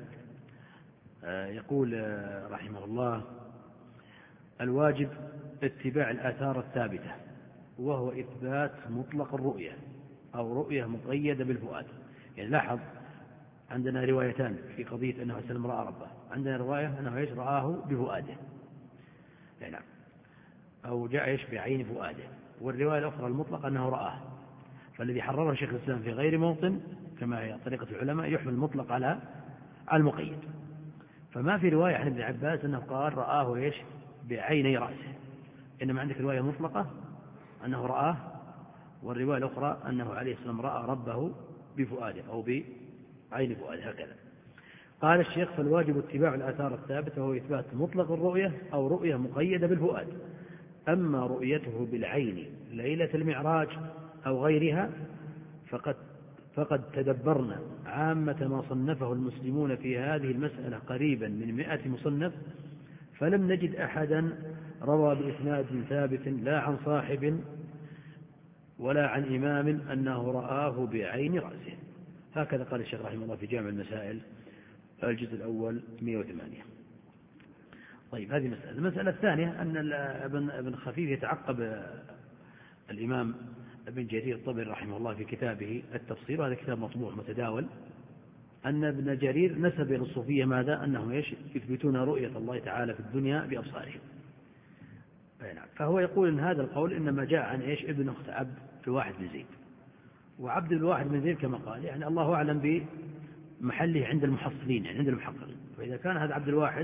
يقول رحمه الله الواجب اتباع الآثار الثابتة، وهو إثبات مطلق الرؤية أو رؤية مقيدة بالفؤاد. يعني لاحظ عندنا روايتان في قضية أنه سلم رأى ربه، عندنا رواية أنه رآه بفؤاده، نعم، أو جاء بعين فؤاده، والرواية الأخرى المطلق أنه رآه. فالذي حرره شيخ الإسلام في غير موطن كما هي طريقة العلماء يحمل المطلق على المقيد. فما في رواية عن ابن عباس أنه قال رآه بعيني رأسه، إنما عندك رواية مطلقة أنه رآه، والرواية الأخرى أنه عليه السلام رأى ربه بفؤاده أو بعين فؤاده، هكذا. قال الشيخ فالواجب اتباع الآثار الثابتة وهو إثبات مطلق الرؤية أو رؤية مقيدة بالفؤاد. أما رؤيته بالعين ليلة المعراج أو غيرها فقد تدبرنا عامة ما صنفه المسلمون في هذه المسألة قريبا من 100 مصنف، فلم نجد أحدا روى بإسناد ثابت لا عن صاحب ولا عن إمام أنه رآه بعين رأسه. هكذا قال الشيخ رحمه الله في جامع المسائل الجزء الأول 108. طيب، هذه مسألة. المسألة الثانية أن ابن خفيف يتعقب الإمام ابن جرير الطبري رحمه الله في كتابه التفسير، وهذا كتاب مطبوع متداول، أن ابن جرير نسب إلى الصوفية ماذا؟ أنهم يثبتون رؤية الله تعالى في الدنيا بأبصارهم. فهو يقول إن هذا القول إنما جاء عن ابن أخت عبد الواحد بن زيد، وعبد الواحد بن زيد كما قال يعني الله أعلم بمحله عند المحصلين، يعني عند المحققين. فإذا كان هذا عبد الواحد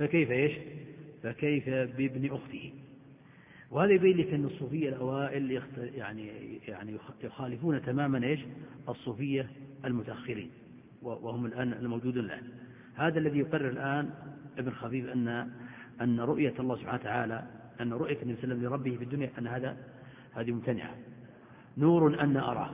فكيف بابن أخته؟ وهذا يبين لك أن الصوفية الأوائل يعني يخالفون تماما الصوفية المتأخرين، وهم الآن الموجودون الآن. هذا الذي يقرر الآن ابن خفيف أن رؤية الله سبحانه وتعالى، أن رؤية النبي صلى الله عليه وسلم لربه في الدنيا أن هذه ممتنعة. نور أن أراه.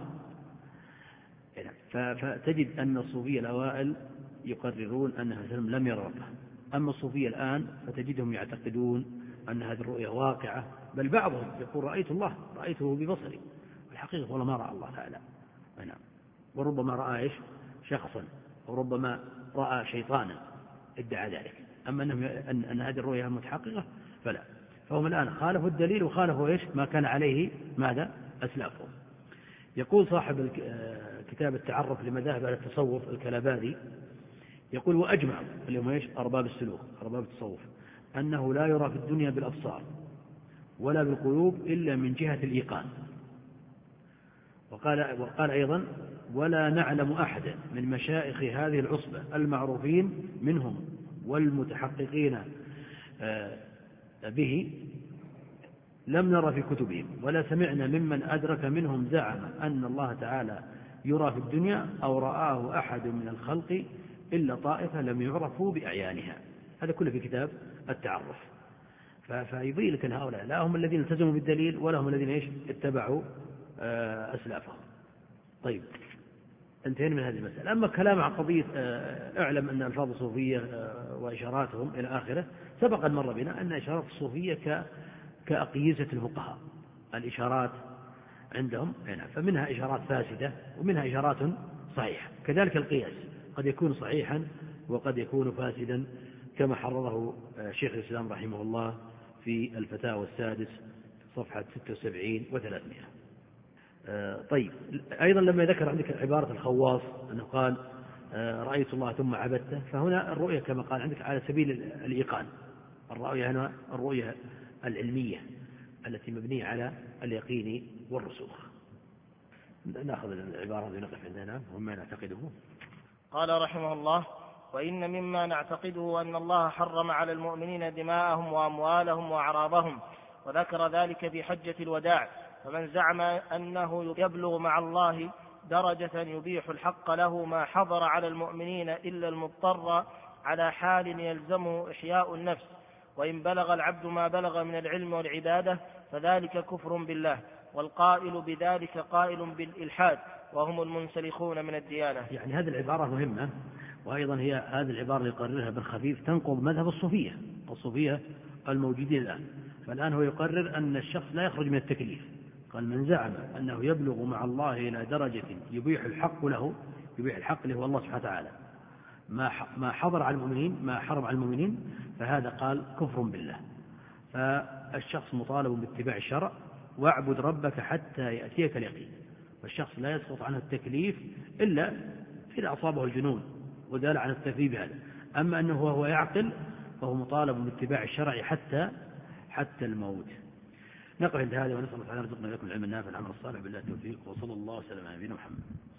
فتجد أن الصوفية الأوائل يقررون أن النبي صلى الله عليه وسلم لم يرى ربه. أما الصوفية الآن فتجدهم يعتقدون أن هذه الرؤية واقعة، بل بعضهم يقول رأيت الله، رأيته ببصري، والحقيقة والله ما رأى الله تعالى. نعم. وربما رأى شخصا، وربما رأى شيطانا ادعى ذلك. أما أن هذه الرؤية متحققة فلا. فهم الآن خالفوا الدليل وخالفوا ما كان عليه ماذا أسلافهم. يقول صاحب كتاب التعرف لمذاهب أهل التصوف الكلابادي، يقول وأجمع اللي هم أرباب السلوك أرباب التصوف أنه لا يرى في الدنيا بالأبصار ولا بالقلوب إلا من جهة الإيقان. وقال أيضا ولا نعلم أحدا من مشايخ هذه العصبة المعروفين منهم والمتحققين به لم نرى في كتبهم ولا سمعنا ممن أدرك منهم زعم أن الله تعالى يرى في الدنيا أو رآه أحد من الخلق إلا طائفة لم يعرفوا بأعيانها. هذا كله في كتاب التعرف. فيبين لك أن هؤلاء لا هم الذين التزموا بالدليل ولا هم الذين اتبعوا أسلافهم. طيب، انتهينا من هذه المسألة. أما كلام عن قضية اعلم أن ألفاظ الصوفية وإشاراتهم إلى آخره، سبق مر بنا أن إشارات الصوفية كأقيسة الفقهاء، الإشارات عندهم فمنها إشارات فاسدة ومنها إشارات صحيحة. كذلك القياس قد يكون صحيحا وقد يكون فاسدا كما حرره شيخ الإسلام رحمه الله في الفتاوى السادس صفحة 76 و300. طيب، أيضا لما ذكر عندك عبارة الخواص أنه قال رأيت الله ثم عبدته، فهنا الرؤية كما قال عندك على سبيل الإيقان. الرؤية هنا الرؤية العلمية التي مبنية على اليقين والرسوخ. نأخذ العبارة ونقف عندنا وما نعتقده. قال رحمه الله وإن مما نعتقده أن الله حرم على المؤمنين دماءهم وأموالهم وأعراضهم، وذكر ذلك في حجة الوداع. فمن زعم أنه يبلغ مع الله درجة يبيح الحق له ما حضر على المؤمنين إلا المضطر على حال يلزمه إحياء النفس، وإن بلغ العبد ما بلغ من العلم والعبادة فذلك كفر بالله، والقائل بذلك قائل بالإلحاد وهم المنسلخون من الديانة. يعني هذه العبارة مهمة، وأيضا هي هذه العبارة اللي يقررها ابن خفيف تنقض مذهب الصوفية الموجودين الآن. فالآن هو يقرر أن الشخص لا يخرج من التكليف. قال من زعم أنه يبلغ مع الله إلى درجة يبيح الحق له، يبيح الحق له الله سبحانه وتعالى ما حضر على المؤمنين، ما حرم على المؤمنين، فهذا قال كفر بالله. فالشخص مطالب باتباع الشرع واعبد ربك حتى يأتيك اليقين. فالشخص لا يسقط عنه التكليف إلا إذا أصابه الجنون ودال عن التكليف بهذا. أما أنه هو يعقل فهو مطالب باتباع الشرع حتى الموت. نقف عند هذا ونسأل الله تعالى أن يرزقنا لكم العلم النافع والعمل الصالح. بالله التوفيق، وصلى الله وسلم على نبينا محمد.